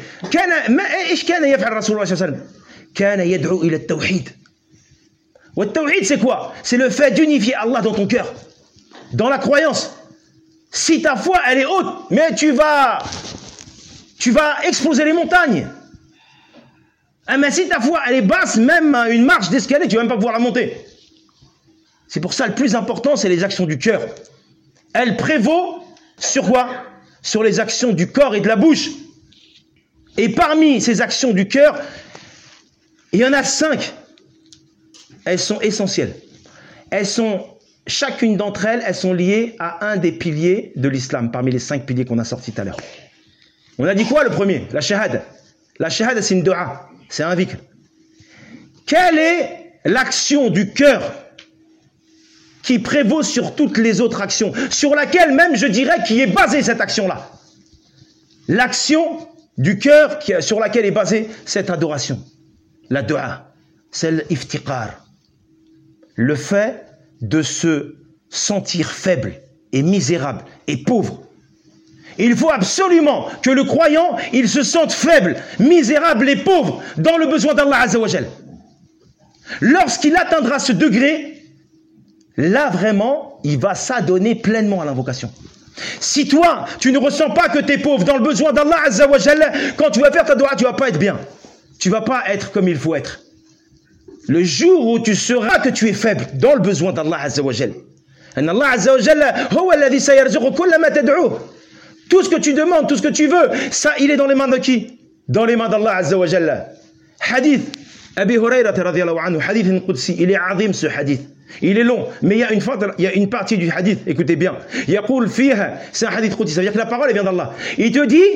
C'est quoi? C'est le fait d'unifier Allah dans ton cœur, dans la croyance. Si ta foi, elle est haute, mais tu vas... Tu vas exploser les montagnes. Ah, mais si ta foi elle est basse, même une marche d'escalier, tu ne vas même pas pouvoir la monter. C'est pour ça le plus important, c'est les actions du cœur. Elle prévaut sur quoi? Sur les actions du corps et de la bouche. Et parmi ces actions du cœur, il y en a cinq. Elles sont essentielles. Elles sont, chacune d'entre elles, elles sont liées à un des piliers de l'islam, parmi les cinq piliers qu'on a sortis tout à l'heure. On a dit quoi le premier? La shahada. La shahada, c'est une dua, c'est un dhikr. Quelle est l'action du cœur qui prévaut sur toutes les autres actions, sur laquelle même je dirais qui est basée cette action-là? L'action du cœur qui, sur laquelle est basée cette adoration. La dua, c'est l'iftiqar. Le fait de se sentir faible et misérable et pauvre. Il faut absolument que le croyant, il se sente faible, misérable et pauvre dans le besoin d'Allah Azza wa Jal. Lorsqu'il atteindra ce degré, là vraiment, il va s'adonner pleinement à l'invocation. Si toi, tu ne ressens pas que tu es pauvre dans le besoin d'Allah Azza wa Jal, quand tu vas faire ta dua, tu ne vas pas être bien. Tu ne vas pas être comme il faut être. Le jour où tu sauras que tu es faible dans le besoin d'Allah Azza wa Jal, Allah Azza wa Jal, huwa alladhi sayarzuqu kulla ma tad'uh. Tout ce que tu demandes, tout ce que tu veux, ça, il est dans les mains de qui? Dans les mains d'Allah Azza wa Jalla. Hadith, Abi Hurayrata radiyallahu anhu, hadith Qudsi, il est azim ce hadith. Il est long, mais il y a une, il y a une partie du hadith, écoutez bien. Yaqul fiha, c'est un hadith Qudsi, ça veut dire que la parole elle vient d'Allah. Il te dit,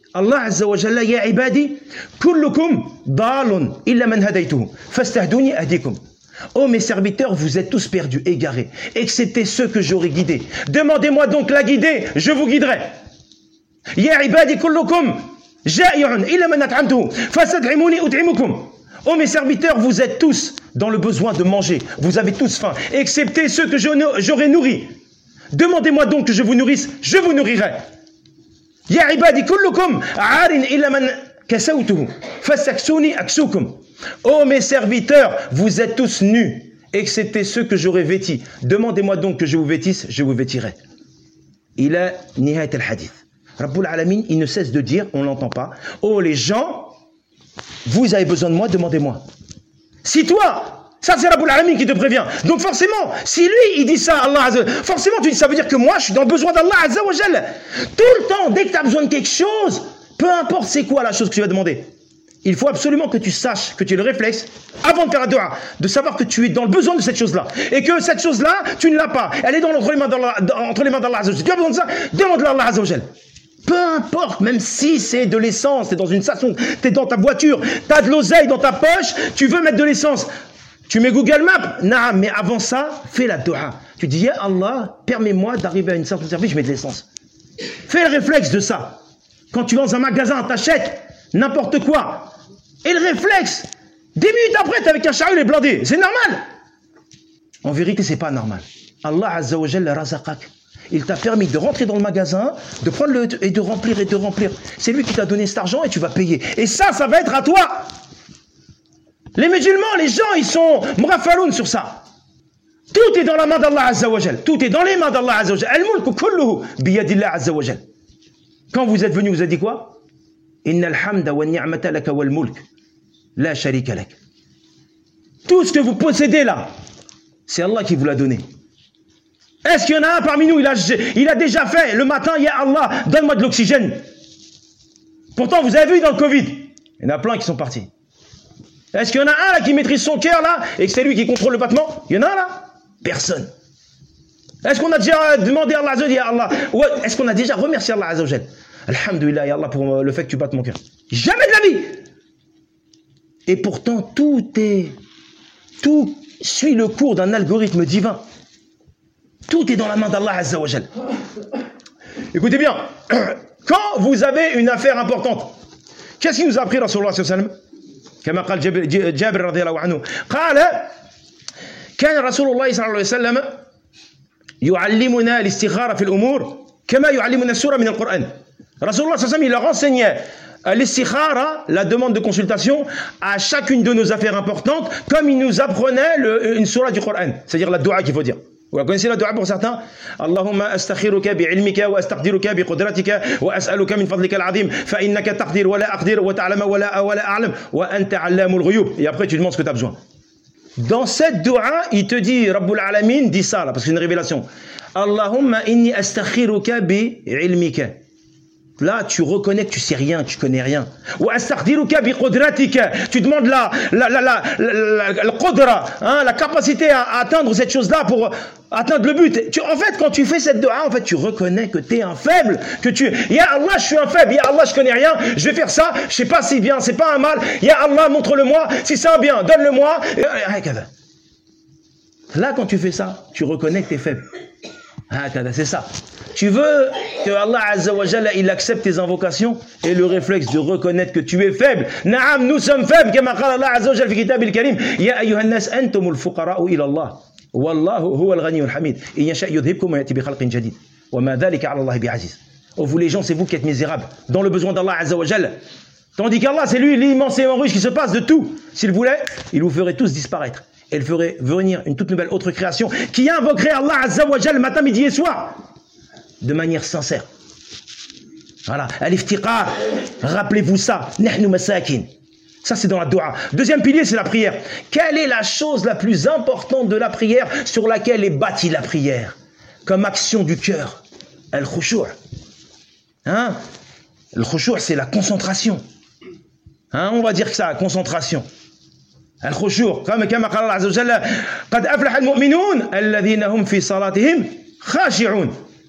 Allah Azza wa Jalla, ya ibadi, kullukum dalun illa man hadaytuhu, fastahduni ahdikum. Oh mes serviteurs, vous êtes tous perdus, égarés, excepté ceux que j'aurais guidés. Demandez-moi donc la guider, je vous guiderai. Ya ibadi kullukum ja'i'un illa man at'amtuhu, fastad'imuni ud'imukum. Oh mes serviteurs, vous êtes tous dans le besoin de manger, vous avez tous faim, excepté ceux que j'aurais nourris. Demandez-moi donc que je vous nourrisse, je vous nourrirai. Ya ibadi kullukum aarin illa man kasawtuhu, fastaksuni aksukum. Oh mes serviteurs, vous êtes tous nus, excepté ceux que j'aurais vêtis. Demandez-moi donc que je vous vêtisse, je vous vêtirai. Il a nihayat al-hadith. Rabbul Alamin, il ne cesse de dire, on ne l'entend pas, oh les gens, vous avez besoin de moi, demandez-moi. Si toi, ça c'est Rabbul Alamin qui te prévient. Donc forcément, si lui il dit ça, Allah Azza, forcément tu dis, ça veut dire que moi je suis dans le besoin d'Allah Azza wa Jalla. Tout le temps, dès que tu as besoin de quelque chose, peu importe c'est quoi la chose que tu vas demander, il faut absolument que tu saches, que tu aies le réflexe, avant de faire la dua, de savoir que tu es dans le besoin de cette chose-là. Et que cette chose-là, tu ne l'as pas. Elle est dans entre les mains d'Allah, entre les mains d'Allah Azza wa Jalla. Tu as besoin de ça, demande-le à Allah Azza wa Jalla. Peu importe, même si c'est de l'essence, tu es dans une station, tu es dans ta voiture, tu as de l'oseille dans ta poche, tu veux mettre de l'essence. Tu mets Google Maps, non, mais avant ça, fais la dua. Tu dis, ya Allah, permets-moi d'arriver à une station de service, je mets de l'essence. Fais le réflexe de ça. Quand tu vas dans un magasin, t'achètes n'importe quoi. Et le réflexe, dix minutes après, t'es avec un chariot et blindé. C'est normal. En vérité, c'est pas normal. Allah Azza wa Jalla razaqak. Il t'a permis de rentrer dans le magasin, de prendre le et de remplir et de remplir. C'est lui qui t'a donné cet argent et tu vas payer. Et ça, ça va être à toi. Les musulmans, les gens, ils sont mrafaloun sur ça. Tout est dans la main d'Allah Azza wa Jal. Tout est dans les mains d'Allah Azza wa Jal. Al-mulku kulluhu biyadillah Azza wa Jal. Quand vous êtes venu, vous avez dit quoi? Innal hamda wa ni'mata laka wal mulk la sharika lak. Tout ce que vous possédez là, c'est Allah qui vous l'a donné. Est-ce qu'il y en a un parmi nous, il a, il a déjà fait le matin, ya Allah, donne-moi de l'oxygène. Pourtant, vous avez vu dans le Covid, il y en a plein qui sont partis. Est-ce qu'il y en a un là qui maîtrise son cœur là, et que c'est lui qui contrôle le battement? Il y en a un là? Personne. Est-ce qu'on a déjà demandé à Allah Azza wa Jalla, ya Allah, ou est-ce qu'on a déjà remercié Allah Azza wa Jalla? Alhamdulillah, ya Allah, pour le fait que tu battes mon cœur. Jamais de la vie. Et pourtant, tout est, tout suit le cours d'un algorithme divin. Tout est dans la main d'Allah Azza wa Jal. Écoutez bien, quand vous avez une affaire importante, qu'est-ce qu'il nous a appris Rasulullah sallallahu alayhi wa sallam? كما قال جابر رضي الله عنه قال كان رسول الله صلى الله عليه وسلم يعلمنا الاستخارة في الأمور كما يعلمنا السورة من القرآن. Rasulullah sallallahu alayhi wa sallam, il leur enseignait l'istikhara, la demande de consultation, à chacune de nos affaires importantes, comme il nous apprenait le, une surah du Coran, c'est-à-dire la dua qu'il faut dire. Vous la connaissez la dua pour certains? Allahumma astakhiruka bi'ilmika wa astaqdiruka biqudratika wa as'aluka min fadlika al-azim fa innaka taqdir wa la aqdir wa ta'lamu wa la wa la a'lam wa anta 'allamul ghuyub. Et après tu demandes ce que tu as besoin. Dans cette dua, il te dit Rabbul Alamin dit ça là parce que c'est une révélation. Allahumma inni astakhiruka bi'ilmika. Là, tu reconnais que tu sais rien, tu connais rien. Tu demandes la, la, la, la, la, la, qudra, hein, la capacité à, à atteindre cette chose-là pour atteindre le but. Tu, en fait, quand tu fais cette dua, en fait, tu reconnais que tu es un faible, que tu, ya Allah, je suis un faible, ya Allah, je connais rien, je vais faire ça, je sais pas si bien, c'est pas un mal, ya Allah, montre-le-moi, si c'est un bien, donne-le-moi. Là, quand tu fais ça, tu reconnais que tu es faible. C'est ça. Tu veux que Allah Azza wa Jalla il accepte tes invocations et le réflexe de reconnaître que tu es faible. Naam, nous sommes faibles, comme Allah Azza wa Jalla fi kitab al-karim. Ya ayyuhan nas antumul fuqara'u ila Allah. Wallahu huwa al-ghani al-hamid. In yasha' yudhibkum wa ya'ti bi khalqin jadid. Wa ma dhalika 'ala Allah bi'aziz. Oh vous les gens, c'est vous qui êtes misérables dans le besoin d'Allah Azza wa Jalla. Tandis qu'Allah, c'est lui l'immensément riche qui se passe de tout. S'il voulait, il vous ferait tous disparaître. Et il ferait venir une toute nouvelle autre création qui invoquerait Allah Azza wa Jalla matin, midi et soir. De manière sincère. Voilà. Al-iftiqar. Rappelez-vous ça. Nahnu masakin. Ça, c'est dans la dua. Deuxième pilier, c'est la prière. Quelle est la chose la plus importante de la prière sur laquelle est bâtie la prière? Comme action du cœur. Al-khushu'. Hein? Al-khushu', c'est la concentration. Hein? On va dire que ça, concentration. Al-khushu'. Comme كما قال الله عز وجل قد أفلح المؤمنون الذين هم في صلاتهم خاشعون.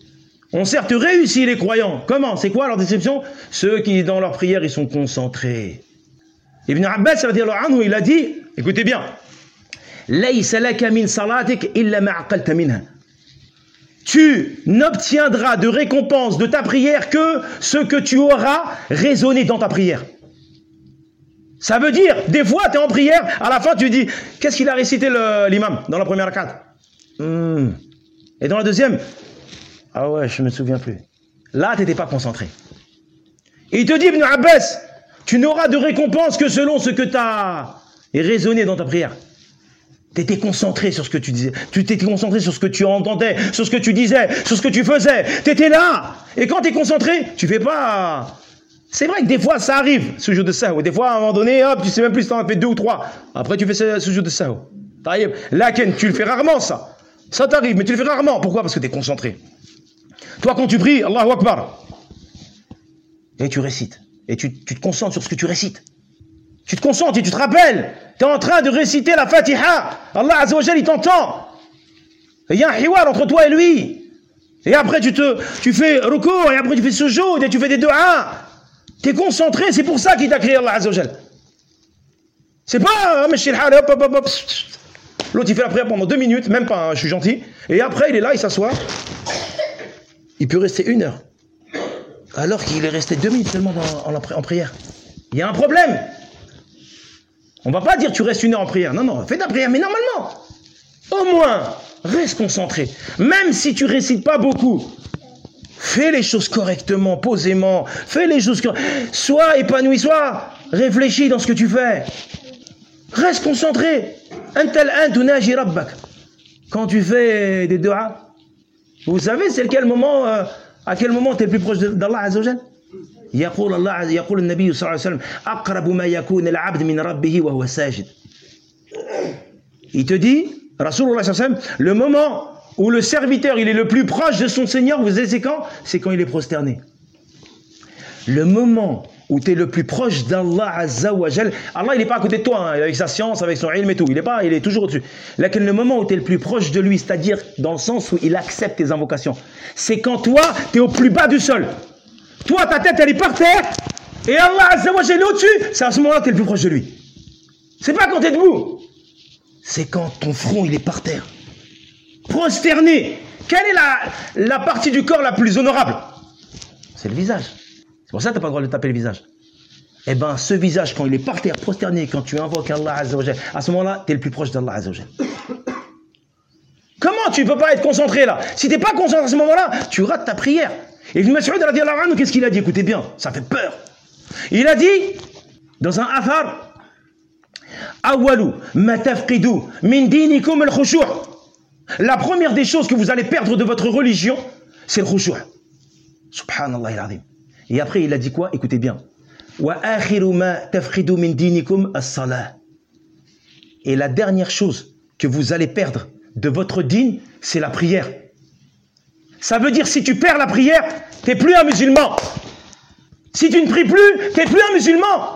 ont certes réussi les croyants. Comment? C'est quoi leur description? Ceux qui, dans leur prière, ils sont concentrés. Ibn Abbas, radiyallahu anhu, il a dit, écoutez bien, Laysa laka min salatik illa ma aqalta minha. Tu n'obtiendras de récompense de ta prière que ce que tu auras raisonné dans ta prière. Ça veut dire, des fois, tu es en prière, à la fin, tu dis, qu'est-ce qu'il a récité l'imam dans la première rakat? hmm. Et dans la deuxième, ah ouais, je me souviens plus. Là, tu n'étais pas concentré. Et il te dit, Ibn Abbas, tu n'auras de récompense que selon ce que tu as raisonné dans ta prière. Tu étais concentré sur ce que tu disais. Tu t'étais concentré sur ce que tu entendais, sur ce que tu disais, sur ce que tu faisais. Tu étais là. Et quand tu es concentré, tu fais pas... C'est vrai que des fois, ça arrive, ce jeu de sahou. Des fois, à un moment donné, hop, tu sais même plus si tu en as fait deux ou trois. Après, tu fais ce, ce jeu de sahou. T'arrives. Là, Ken, tu le fais rarement, ça. Ça t'arrive, mais tu le fais rarement. Pourquoi? Parce que tu es concentré. Toi, quand tu pries, Allahu Akbar. Et tu récites. Et tu, tu te concentres sur ce que tu récites. Tu te concentres et tu te rappelles. Tu es en train de réciter la Fatiha. Allah Azza wa Jal, il t'entend. Il y a un hiwar entre toi et lui. Et après, tu te, tu fais recours, et après, tu fais sujoud, et tu fais des du'a. Tu es concentré, c'est pour ça qu'il t'a créé Allah Azza wa Jal. C'est pas, mais chez le hal, hop, hop, hop, hop. L'autre, il fait la prière pendant deux minutes, même pas, hein, je suis gentil. Et après, il est là, il s'assoit. Il peut rester une heure. Alors qu'il est resté deux minutes seulement dans, en, en prière. Il y a un problème. On va pas dire tu restes une heure en prière. Non, non, fais ta prière, mais normalement, au moins, reste concentré. Même si tu récites pas beaucoup, fais les choses correctement, posément. Fais les choses correctement. Sois épanoui, sois réfléchi dans ce que tu fais. Reste concentré. Quand tu fais des du'a, vous savez c'est quel moment, euh, à quel moment tu es le plus proche d'Allah Azza wa Jal? يقول الله يقول النبي صلى الله عليه وسلم أقرب ما يكون العبد من ربه وهو ساجد. Il te dit, Rasulullah sallallahu alayhi wa sallam, le moment où le serviteur il est le plus proche de son Seigneur, vous savez c'est quand? C'est quand il est prosterné. Le moment où tu es le plus proche d'Allah Azza wa Jal, Allah il n'est pas à côté de toi, hein, avec sa science, avec son ilm et tout, il est pas, il est toujours au-dessus. Là, le moment où tu es le plus proche de lui, c'est-à-dire dans le sens où il accepte tes invocations, c'est quand toi, tu es au plus bas du sol. Toi, ta tête, elle est par terre, et Allah Azza wa Jal est au-dessus, c'est à ce moment-là que tu es le plus proche de lui. C'est pas quand tu es debout, c'est quand ton front, il est par terre. Prosterné. Quelle est la, la partie du corps la plus honorable? C'est le visage. C'est pour ça que tu n'as pas le droit de taper le visage. Eh bien, ce visage, quand il est par terre, prosterné, quand tu invoques Allah Azza wa Jal, à ce moment-là, tu es le plus proche d'Allah Azza wa Jal. Comment tu ne peux pas être concentré là? Si tu n'es pas concentré à ce moment-là, tu rates ta prière. Et Ibn Mas'ud radiyallahu anhu, qu'est-ce qu'il a dit? Écoutez bien, ça fait peur. Il a dit, dans un athar, Awalu ma tafqidu min dinikum al-khushu'. La première des choses que vous allez perdre de votre religion, c'est le khushu'. Subhanallah al-azim. Et après, il a dit quoi? Écoutez bien. Wa akhiru ma tafqidu min dinikum as-salah. Et la dernière chose que vous allez perdre de votre dîne, c'est la prière. Ça veut dire si tu perds la prière, tu n'es plus un musulman. Si tu ne pries plus, tu n'es plus un musulman.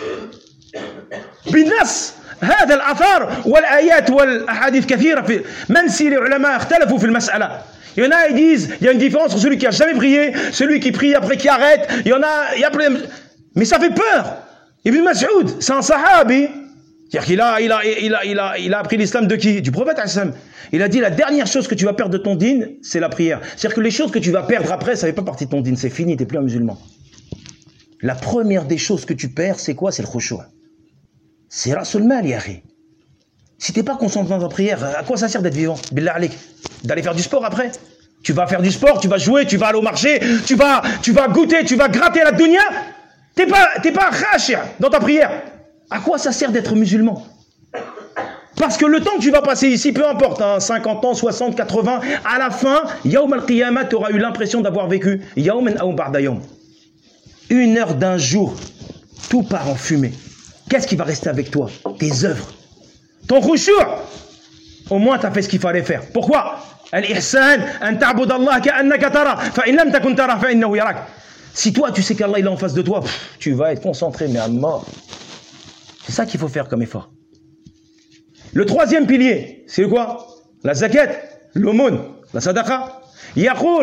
بالنص هذا الآثار والآيات والأحاديث كثيرة في même si les ulama اختلفوا في المسألة. Il y en a qui disent il y a une différence entre celui qui a jamais prié, celui qui prie après qui arrête. Il y en a, il y a plein. Mais ça fait peur. Ibn Mas'ud, c'est un sahabi. C'est-à-dire qu'il a, il a, il a, il a, il a appris l'islam de qui? Du prophète Hassan. Il a dit la dernière chose que tu vas perdre de ton dîn, c'est la prière. C'est-à-dire que les choses que tu vas perdre après, ça ne fait pas partie de ton dîn, c'est fini, tu n'es plus un musulman. La première des choses que tu perds, c'est quoi? C'est le khushu'. C'est rasul mal, yahi. Si tu n'es pas concentré dans ta prière, à quoi ça sert d'être vivant? Billah alik. D'aller faire du sport après? Tu vas faire du sport, tu vas jouer, tu vas aller au marché, tu vas, tu vas goûter, tu vas gratter la dunya. Tu n'es pas, t'es pas khashir dans ta prière. À quoi ça sert d'être musulman? Parce que le temps que tu vas passer ici, peu importe, hein, cinquante ans, soixante, quatre-vingts, à la fin, Yawm al-Qiyamah, tu auras eu l'impression d'avoir vécu Yawman aw ba'da yawm. Une heure d'un jour, tout part en fumée. Qu'est-ce qui va rester avec toi? Tes œuvres. Ton khushu'. Au moins, tu as fait ce qu'il fallait faire. Pourquoi? Al-ihsan, an ta'bud Allah ka'annaka tara, fa in lam takun tara, fa innahu yarak. Si toi, tu sais qu'Allah il est en face de toi, pff, tu vas être concentré, mais à mort. C'est ça qu'il faut faire comme effort. Le troisième pilier, c'est quoi? La zakat, l'aumône, la sadaqa. Yaqul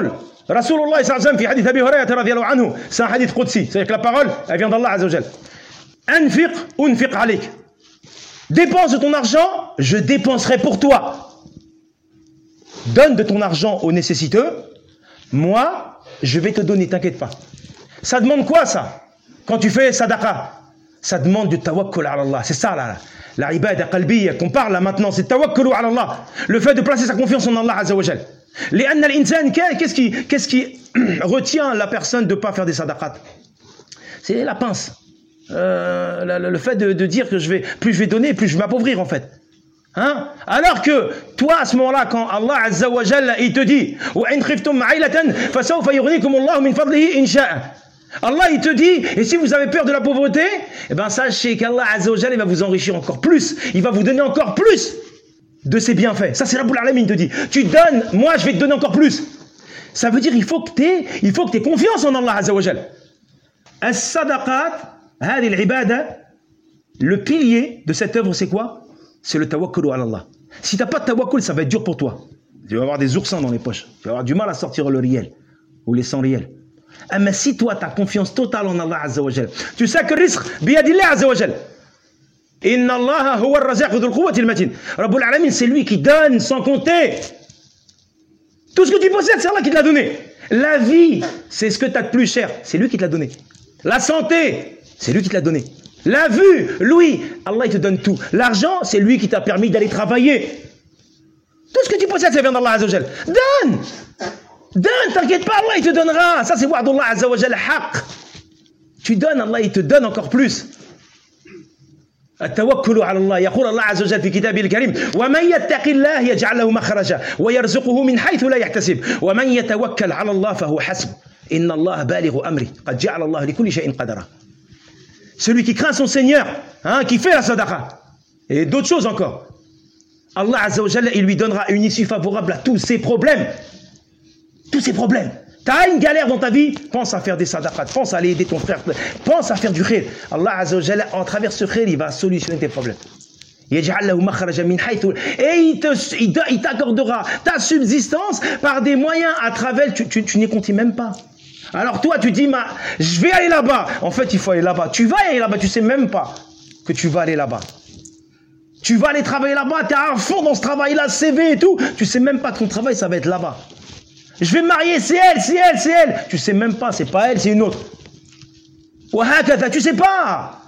Rasulullah sallallahu alayhi wa sallam, fi hadith Abi Hurayrata radiyallahu anhu, c'est un hadith qudsi, c'est-à-dire que la parole, elle vient d'Allah azza wa jal. Anfiq unfiq alik. Dépense de ton argent, je dépenserai pour toi. Donne de ton argent aux nécessiteux, moi, je vais te donner, t'inquiète pas. Ça demande quoi ça? Quand tu fais sadaqa, ça demande du tawakkul ala Allah. C'est ça là, la ibada qalbiyya qu'on parle là maintenant, c'est tawakkul ala Allah. Le fait de placer sa confiance en Allah azza wa jal. Qu'est-ce qui, qu'est-ce qui retient la personne de ne pas faire des sadaqat? C'est la pince. Euh, le, le fait de, de dire que je vais, plus je vais donner, plus je vais m'appauvrir en fait. Hein? Alors que toi à ce moment-là, quand Allah Azza wa Jalla il te dit Allah il te dit, et si vous avez peur de la pauvreté, eh ben sachez qu'Allah Azza wa Jalla il va vous enrichir encore plus, il va vous donner encore plus de ses bienfaits. Ça c'est Rabbul Alamin, il te dit, tu donnes, moi je vais te donner encore plus. Ça veut dire il faut que tu aies, il faut que tu aies confiance en Allah Azza wa Jalla. As-sadaqat, hadi al-ibada, le pilier de cette œuvre c'est quoi? C'est le tawakkul ala Allah. Si tu n'as pas de tawakkul, ça va être dur pour toi. Tu vas avoir des oursins dans les poches. Tu vas avoir du mal à sortir le riel ou les cent riels. Ah, mais si toi, tu as confiance totale en Allah Azza wa Jal, tu sais que le risque, biyadillah Azza wa Jal. Inna Allah huwa ar-razaq dhul quwwati al-matin. Rabbul Alamin, c'est lui qui donne sans compter. Tout ce que tu possèdes, c'est Allah qui te l'a donné. La vie, c'est ce que tu as de plus cher. C'est lui qui te l'a donné. La santé, c'est lui qui te l'a donné. La vue, lui, Allah il te donne tout. L'argent, c'est lui qui t'a permis d'aller travailler. Tout ce que tu possèdes, ça vient d'Allah Azza wa Jal. Donne! Donne, t'inquiète pas, Allah il te donnera. Ça c'est wa'dullah Azza wa Jal haqq. Tu donnes, Allah il te donne encore plus. التوكل على الله يقول الله عز وجل في كتابه الكريم ومن يتق الله يجعل له مخرجا ويرزقه من حيث لا يحتسب ومن يتوكل على الله فهو حسب إن الله بالغ أمره قد جعل الله لكل شيء قدرا. Celui qui craint son Seigneur, hein, qui fait la sadaqa, et d'autres choses encore. Allah Azza wa Jalla, il lui donnera une issue favorable à tous ses problèmes. Tous ses problèmes. Tu as une galère dans ta vie, pense à faire des sadaqat, pense à aller aider ton frère, pense à faire du khir. Allah Azza wa Jalla, en travers ce khir, il va solutionner tes problèmes. Et il t'accordera ta subsistance par des moyens à travers, tu, tu, tu n'y comptes même pas. Alors toi, tu dis, ma, je vais aller là-bas. En fait, il faut aller là-bas. Tu vas aller là-bas, tu sais même pas que tu vas aller là-bas. Tu vas aller travailler là-bas, tu es à fond dans ce travail-là, C V et tout. Tu sais même pas que ton travail, ça va être là-bas. Je vais me marier, c'est elle, c'est elle, c'est elle. Tu sais même pas, c'est pas elle, c'est une autre. Tu sais pas.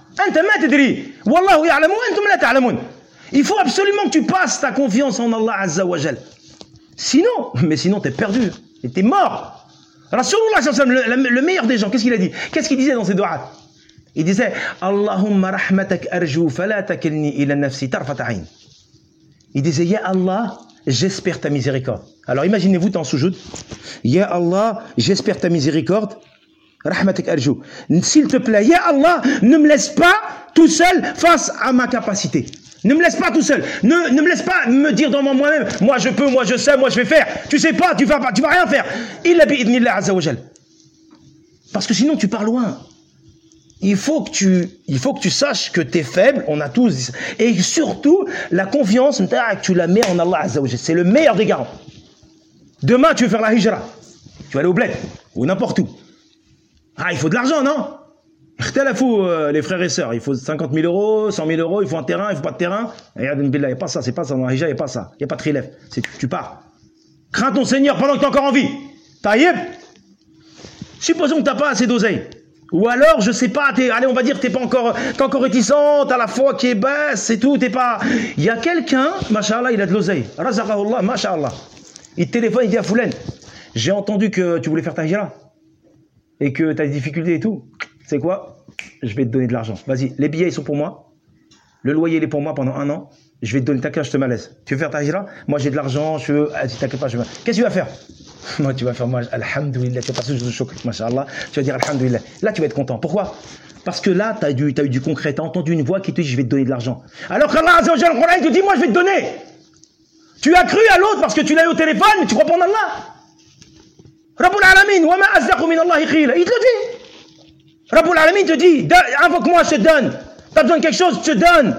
Il faut absolument que tu passes ta confiance en Allah Azza wa Jal. Sinon, mais sinon, tu es perdu. Et tu es mort. Rasulullah sallallahu alayhi wa sallam, le, le meilleur des gens, qu'est-ce qu'il a dit? Qu'est-ce qu'il disait dans ses doigts? Il disait Allahumma rahmatak arju fala takilni ila nafsi tarfat ayn. Il disait Ya Allah, j'espère ta miséricorde. Alors imaginez-vous, t'es en soujoud. Ya Allah, j'espère ta miséricorde. Rahmatak arju. S'il te plaît, Ya Allah, ne me laisse pas tout seul face à ma capacité. Ne me laisse pas tout seul. Ne, ne me laisse pas me dire dans moi-même, moi je peux, moi je sais, moi je vais faire. Tu sais pas, tu vas pas, tu vas rien faire. Illa bi idnillah azza wa jal. Parce que sinon tu pars loin. Il faut que tu, il faut que tu saches que tu es faible, on a tous. Et surtout, la confiance, tu la mets en Allah azza wa jal. C'est le meilleur des garants. Demain, tu veux faire la hijra. Tu vas aller au bled, ou n'importe où. Ah, il faut de l'argent, non? Les frères et sœurs, il faut cinquante mille euros, cent mille euros, il faut un terrain, il faut pas de terrain. Regarde, il n'y a pas ça, c'est pas ça, dans la hijra, il n'y a pas ça. Il n'y a pas de trilève. Tu pars. Crains ton Seigneur pendant que tu es encore en vie. Taïeb. Supposons que tu n'as pas assez d'oseille. Ou alors, je sais pas, t'es, allez, on va dire, tu n'es pas encore, t'es encore réticente, à la foi qui est basse, c'est tout, t'es pas. Il y a quelqu'un, machallah, il a de l'oseille. Razaqahullah, machallah. Il te téléphone, il dit à Foulen, j'ai entendu que tu voulais faire ta hijra. Et que tu as des difficultés et tout. C'est quoi? Je vais te donner de l'argent. Vas-y, les billets ils sont pour moi. Le loyer il est pour moi pendant un an. Je vais te donner ta cash, je te malaise. Tu veux faire ta hijra? Moi j'ai de l'argent, je veux. Ah, t'inquiète pas, je veux. Qu'est-ce que tu vas faire? Moi tu vas faire moi, alhamdoulilah, tu vas passer le choc, machallah. Tu vas dire alhamdoulilah. Là tu vas être content. Pourquoi? Parce que là tu as, as eu du concret, tu as entendu une voix qui te dit je vais te donner de l'argent. Alors qu'Allah Azza wa Jalla, le Coran, il te dit moi je vais te donner. Tu as cru à l'autre parce que tu l'as eu au téléphone, mais tu crois pas en Allah. Rabbul Alamin, wa ma asdaqu min Allahi qila. Il te le dit. Rabbul Alamin te dit, invoque-moi, je te donne. Tu as besoin de quelque chose, je te donne.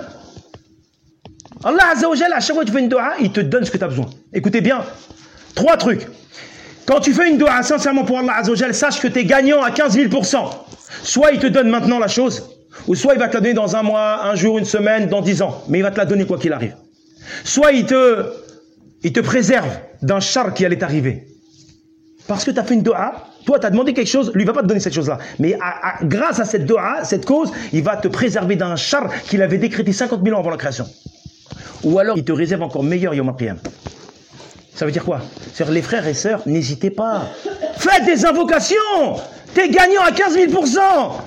Allah Azza wa Jalla, à chaque fois que tu fais une dua, il te donne ce que tu as besoin. Écoutez bien, trois trucs. Quand tu fais une dua sincèrement pour Allah Azza wa Jal, sache que tu es gagnant à quinze mille pour cent. Soit il te donne maintenant la chose, ou soit il va te la donner dans un mois, un jour, une semaine, dans dix ans. Mais il va te la donner quoi qu'il arrive. Soit il te, il te préserve d'un char qui allait t'arriver. Parce que tu as fait une dua, toi tu as demandé quelque chose, lui il ne va pas te donner cette chose-là. Mais à, à, grâce à cette dua, cette cause, il va te préserver d'un char qu'il avait décrété cinquante mille ans avant la création. Ou alors il te réserve encore meilleur Yom Al-Qiyam. Ça veut dire quoi? C'est-à-dire les frères et sœurs, n'hésitez pas. Faites des invocations. T'es gagnant à quinze mille pour cent.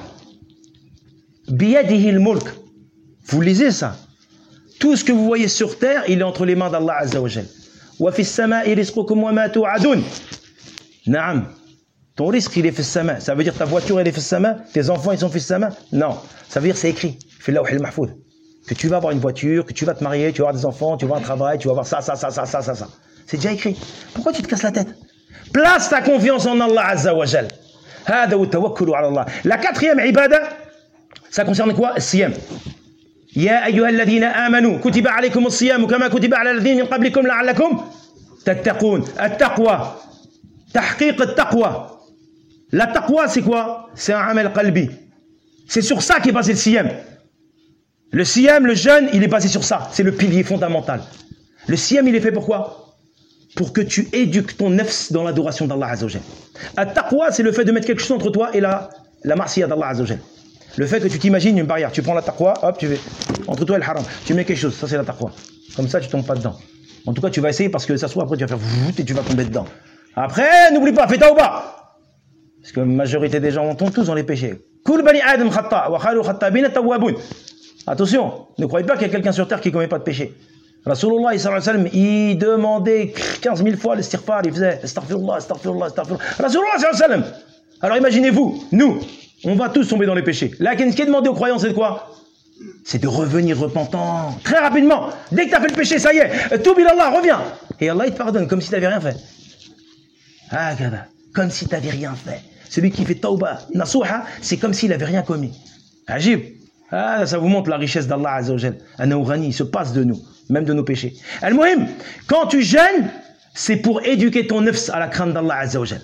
Biyadihi al-mulk. Vous lisez ça. Tout ce que vous voyez sur terre, il est entre les mains d'Allah Azza wa Jal. Wa fi as-sama'i rizqukum wa ma tu'adun. Naam. Ton risque, il est fi as-sama'. Ça veut dire ta voiture, elle est fi as-sama'. Tes enfants, ils sont fi as-sama'. Non. Ça veut dire c'est écrit. Fi al-lawh al-mahfouz. Que tu vas avoir une voiture, que tu vas te marier, tu vas avoir des enfants, tu vas avoir un travail, tu vas avoir ça, ça, ça, ça, ça, ça, ça. C'est déjà écrit. Pourquoi tu te casses la tête? Place ta confiance en Allah Azza wa Jal. Hada wa tawakkulu ala Allah. La quatrième ibada, ça concerne quoi? Siyam. Ya ayyuha alladhina amanu, kutiba alaykum as-siyam kama kutiba ala alladhina min qablikum la'allakum tattaqun. At-taqwa. Tahqiq at-taqwa. La taqwa, c'est quoi? C'est un amal qalbi. C'est sur ça qu'est basé le siyam. Le siyam, le jeûne, il est basé sur ça. C'est le pilier fondamental. Le siyam, il est fait pourquoi? Pour que tu éduques ton nafs dans l'adoration d'Allah Azza wa Jal. At-taqwa, c'est le fait de mettre quelque chose entre toi et la, la marsiya d'Allah Azza wa Jal. Le fait que tu t'imagines une barrière. Tu prends la taqwa, hop, tu fais entre toi et le haram. Tu mets quelque chose, ça c'est la taqwa. Comme ça, tu tombes pas dedans. En tout cas, tu vas essayer parce que ça se trouve, après tu vas faire voûte et tu vas tomber dedans. Après, n'oublie pas, fais tawba. Parce que la majorité des gens tombent tous dans les péchés. Kul bani adam khata wa khalu khatabina tawwabun. Attention, ne croyez pas qu'il y a quelqu'un sur terre qui ne commet pas de péché. Rasulullah sallallahu alayhi wa sallam, il demandait quinze mille fois l'istighfar, il faisait astaghfirullah, astaghfirullah, astaghfirullah. Rasulullah sallallahu alayhi wa sallam. Alors imaginez-vous, nous, on va tous tomber dans les péchés. Là, ce qui est demandé aux croyants, c'est quoi? C'est de revenir repentant, très rapidement. Dès que tu as fait le péché, ça y est, toub ilallah, reviens. Et Allah, il te pardonne, comme si tu n'avais rien fait. Ah, comme si tu n'avais rien fait. Celui qui fait tawba, nasuha, c'est comme s'il n'avait rien commis. Ajib. Ah, ça vous montre la richesse d'Allah Azza wa Jal. Anaourani, il se passe de nous, même de nos péchés. Al-Muhim, quand tu jeûnes, c'est pour éduquer ton nafs à la crainte d'Allah Azza wa Jal.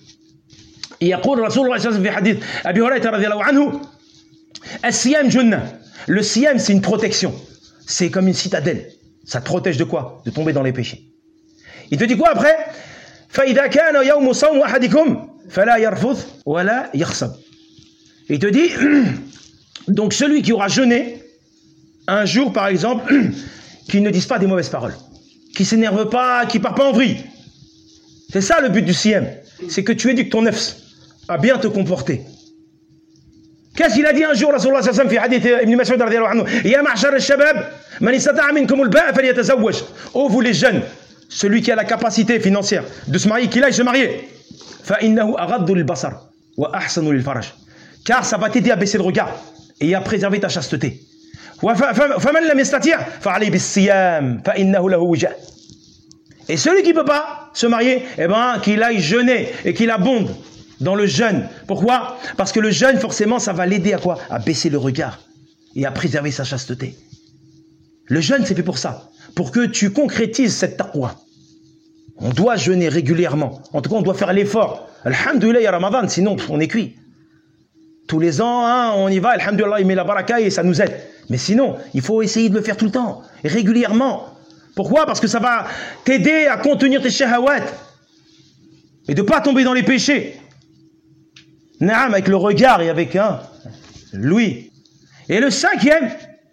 يقول رسول الله صلى الله عليه وسلم في حديث أبي هريرة رضي الله عنه الصيام جنة. Le siyam, c'est une protection. C'est comme une citadelle. Ça te protège de quoi? De tomber dans les péchés. Il te dit quoi après? فإذا كان يوم صوم أحدكم فلا يرفث ولا يخصب. Il te dit donc celui qui aura jeûné un jour par exemple, qui ne dise pas des mauvaises paroles, qui s'énerve pas, qui part pas en vrille. C'est ça le but du siyam. C'est que tu éduques ton nafs à bien te comporter. Qu'est-ce qu'il a dit un jour Rasulullah sallallahu alayhi wa sallam fi hadith Ibn Mas'ud radiyallahu anhu? Ya ma'shar al-shabab, man istata'a minkum al-ba'a falyatazawwaj. Oh vous les jeunes, celui qui a la capacité financière de se marier, qu'il aille se marier. Fa innahu aghaddu lil-basar wa ahsanu lil-faraj. Car ça va t'aider à baisser le regard et à préserver ta chasteté. Wa faman lam yastati' fa alayhi bis-siyam fa innahu lahu wija'. Et celui qui ne peut pas se marier, eh ben, qu'il aille jeûner et qu'il abonde dans le jeûne. Pourquoi? Parce que le jeûne, forcément, ça va l'aider à quoi? À baisser le regard et à préserver sa chasteté. Le jeûne, c'est fait pour ça. Pour que tu concrétises cette taqwa. On doit jeûner régulièrement. En tout cas, on doit faire l'effort. Alhamdoulilah, il y a Ramadan, sinon on est cuit. Tous les ans, hein, on y va, alhamdoulilah, il met la baraka et ça nous aide. Mais sinon, il faut essayer de le faire tout le temps, régulièrement. Pourquoi? Parce que ça va t'aider à contenir tes shahawat et de ne pas tomber dans les péchés. Naam, avec le regard et avec un l'ouïe. Et le cinquième,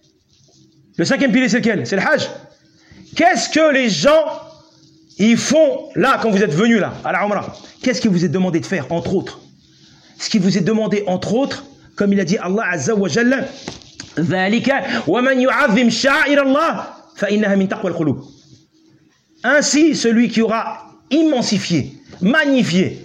le cinquième pilier, c'est lequel? C'est le hajj. Qu'est-ce que les gens ils font là quand vous êtes venus là à la Umrah? Qu'est-ce qui vous est demandé de faire entre autres? Ce qui vous est demandé entre autres, comme il a dit Allah Azza wa Jalla, ذلك ومن يعظم شعائر الله فإنها من تقوى القلوب. Ainsi, celui qui aura immensifié, magnifié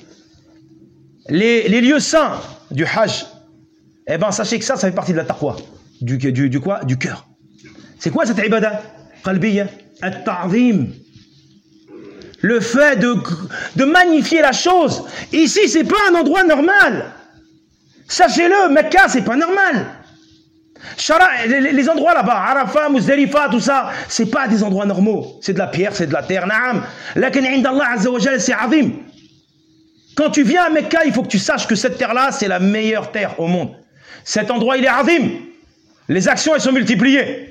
les, les lieux saints du Hajj, eh ben sachez que ça, ça fait partie de la taqwa, du, du, du quoi? Du cœur. C'est quoi cette ibada? Qalbiyya, at-ta'zim. Le fait de, de magnifier la chose. Ici, c'est pas un endroit normal. Sachez-le, Mecca, c'est pas normal. Shara, les, les endroits là-bas, Arafat, Muzdalifa, tout ça, c'est pas des endroits normaux. C'est de la pierre, c'est de la terre, naam. Lakin inda Allah Azza wa Jalla, c'est azim. Quand tu viens à Mecca, il faut que tu saches que cette terre-là, c'est la meilleure terre au monde. Cet endroit, il est azim. Les actions, elles sont multipliées.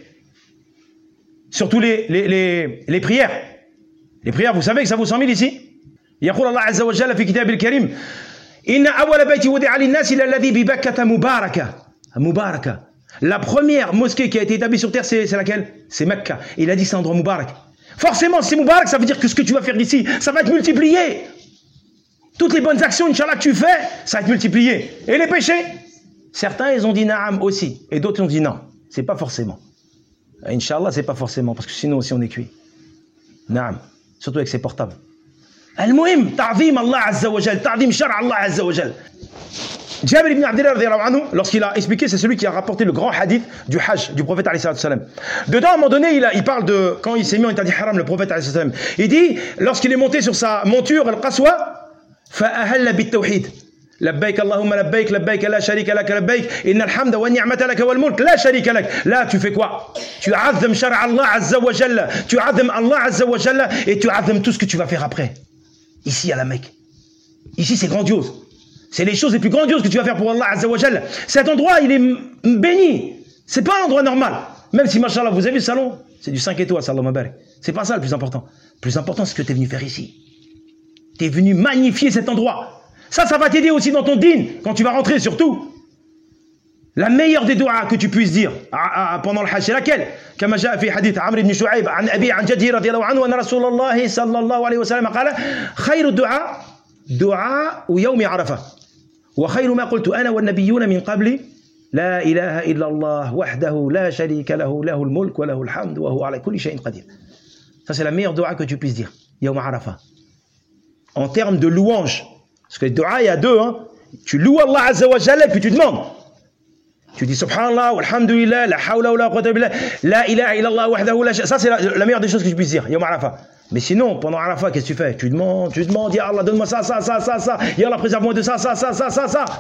Surtout les, les, les, les prières. Les prières, vous savez que ça vaut cent mille ici. يقول الله عز وجل في كتابه الكريم إن أول بيت وضع للناس إلى الذي ببكة مباركة مباركة. La première mosquée qui a été établie sur terre, c'est laquelle? C'est Mecca. Il a dit c'est un endroit Moubarak. Forcément, si c'est Moubarak, ça veut dire que ce que tu vas faire ici, ça va être multiplié. Toutes les bonnes actions, Inch'Allah, que tu fais, ça va être multiplié. Et les péchés? Certains, ils ont dit Naam aussi. Et d'autres ont dit non. C'est pas forcément. Inch'Allah, c'est pas forcément. Parce que sinon aussi, on est cuit. Naam. Surtout avec ses portables. Al-Muhim, ta'zim Allah Azza wa Jal. Ta'zim Shar' Allah Azza wa Jal. Jabir ibn Abdillah, lorsqu'il a expliqué, c'est celui qui a rapporté le grand hadith du Hajj du prophète alayhi salam. Dedans, à un moment donné, il, a, il parle de quand il s'est mis en interdit haram, le prophète alayhi salam. Il dit, lorsqu'il est monté sur sa monture, al-Qaswa, fa'ahalla bit-tawhid. Labbaik Allahumma labbaik, labbaik la sharika lak, labbaik, innal hamda wa ni'mata lak wal mulk, la sharika lak. Là, tu fais quoi? Tu azam shar' Allah Azza wa Jalla. Tu azam Allah Azza wa Jalla et tu azam tout ce que tu vas faire après. Ici, à la Mecque. Ici, c'est grandiose. C'est les choses les plus grandioses que tu vas faire pour Allah Azza wa Jalla. Cet endroit, il est béni. C'est pas un endroit normal. Même si, machallah, vous avez vu le salon, c'est du cinq étoiles, sallallahu alayhi wa sallam. C'est pas ça le plus important. Le plus important, c'est ce que tu es venu faire ici. Tu es venu magnifier cet endroit. Ça, ça va t'aider aussi dans ton din, quand tu vas rentrer surtout. La meilleure des doigts que tu puisses dire pendant le hajj, c'est laquelle? Comme جاء في حديث عمرو بن شعيب عن أبي عن جده رضي الله عنه أن رسول الله صلى الله عليه وسلم قال خير الدعاء دعاء يوم عرفة وخير ما قلت أنا والنبيون من قبل لا إله إلا الله وحده لا شريك له له الملك وله الحمد وهو على كل شيء قدير. Ça, c'est la meilleure doua que tu puisses dire يوم عرفة. En termes de louange, parce que les doua, il y a deux, hein. Tu loues Allah Azza wa Jalla et puis tu demandes. Tu dis subhanallah, walhamdulillah, la hawla wa la quwwata billah, la ilaha illallah wahdahu la sharika. Ça, c'est la, la meilleure des choses que je puisse dire, Yom Arafah. Mais sinon, pendant Arafah, qu'est-ce que tu fais? Tu demandes, tu demandes, Ya Allah, donne-moi ça, ça, ça, ça, ça. Ya Allah, préserve-moi de ça, ça, ça, ça, ça, ça.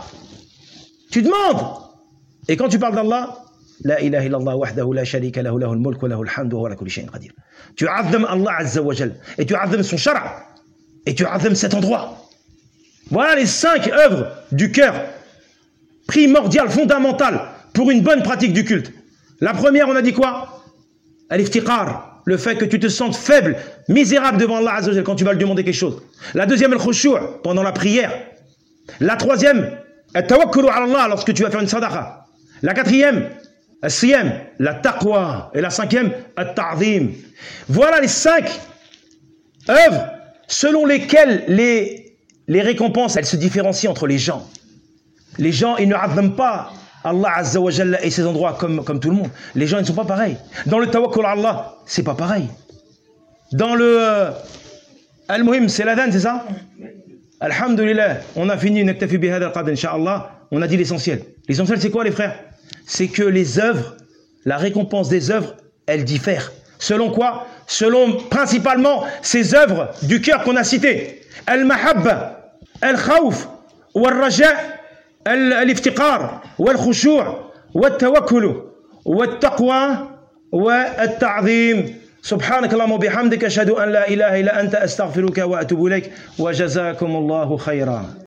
Tu demandes. Et quand tu parles d'Allah, la ilaha illallah wahdahu la sharika lahu lahul mulk wa lahul hamdu wa huwa ala kulli shay'in qadir. Tu azam Allah Azza wa Jal. Et tu azam son shara. Et tu azam cet endroit. Voilà les cinq œuvres du cœur. Primordial, fondamental pour une bonne pratique du culte. La première, on a dit quoi? Al-iftiqar, le fait que tu te sentes faible, misérable devant Allah Azza wa Jal quand tu vas lui demander quelque chose. La deuxième, al-khushu' pendant la prière. La troisième, al-tawakkulu ala Allah lorsque tu vas faire une sadaqa. La quatrième, al-siyam, la taqwa. Et la cinquième, al-ta'zim. Voilà les cinq œuvres selon lesquelles les, les récompenses, elles se différencient entre les gens. Les gens, ils ne azament pas Allah Azza wa Jalla et ses endroits comme, comme tout le monde. Les gens, ils ne sont pas pareils. Dans le tawakkul à Allah, c'est pas pareil. Dans le euh, Al-Muhim, c'est l'adhan, c'est ça? Alhamdulillah, on a fini Naktafi bi hadha al-qadr, Inch'Allah. On a dit l'essentiel. L'essentiel, c'est quoi, les frères? C'est que les œuvres, la récompense des œuvres, elles diffèrent. Selon quoi? Selon principalement ces œuvres du cœur qu'on a citées. Al-Mahabba, Al-Khawf, Wal-Raja', الافتقار والخشوع والتوكل والتقوى والتعظيم. سبحانك اللهم وبحمدك أشهد أن لا إله إلا أنت أستغفرك وأتوب إليك وجزاكم الله خيرا.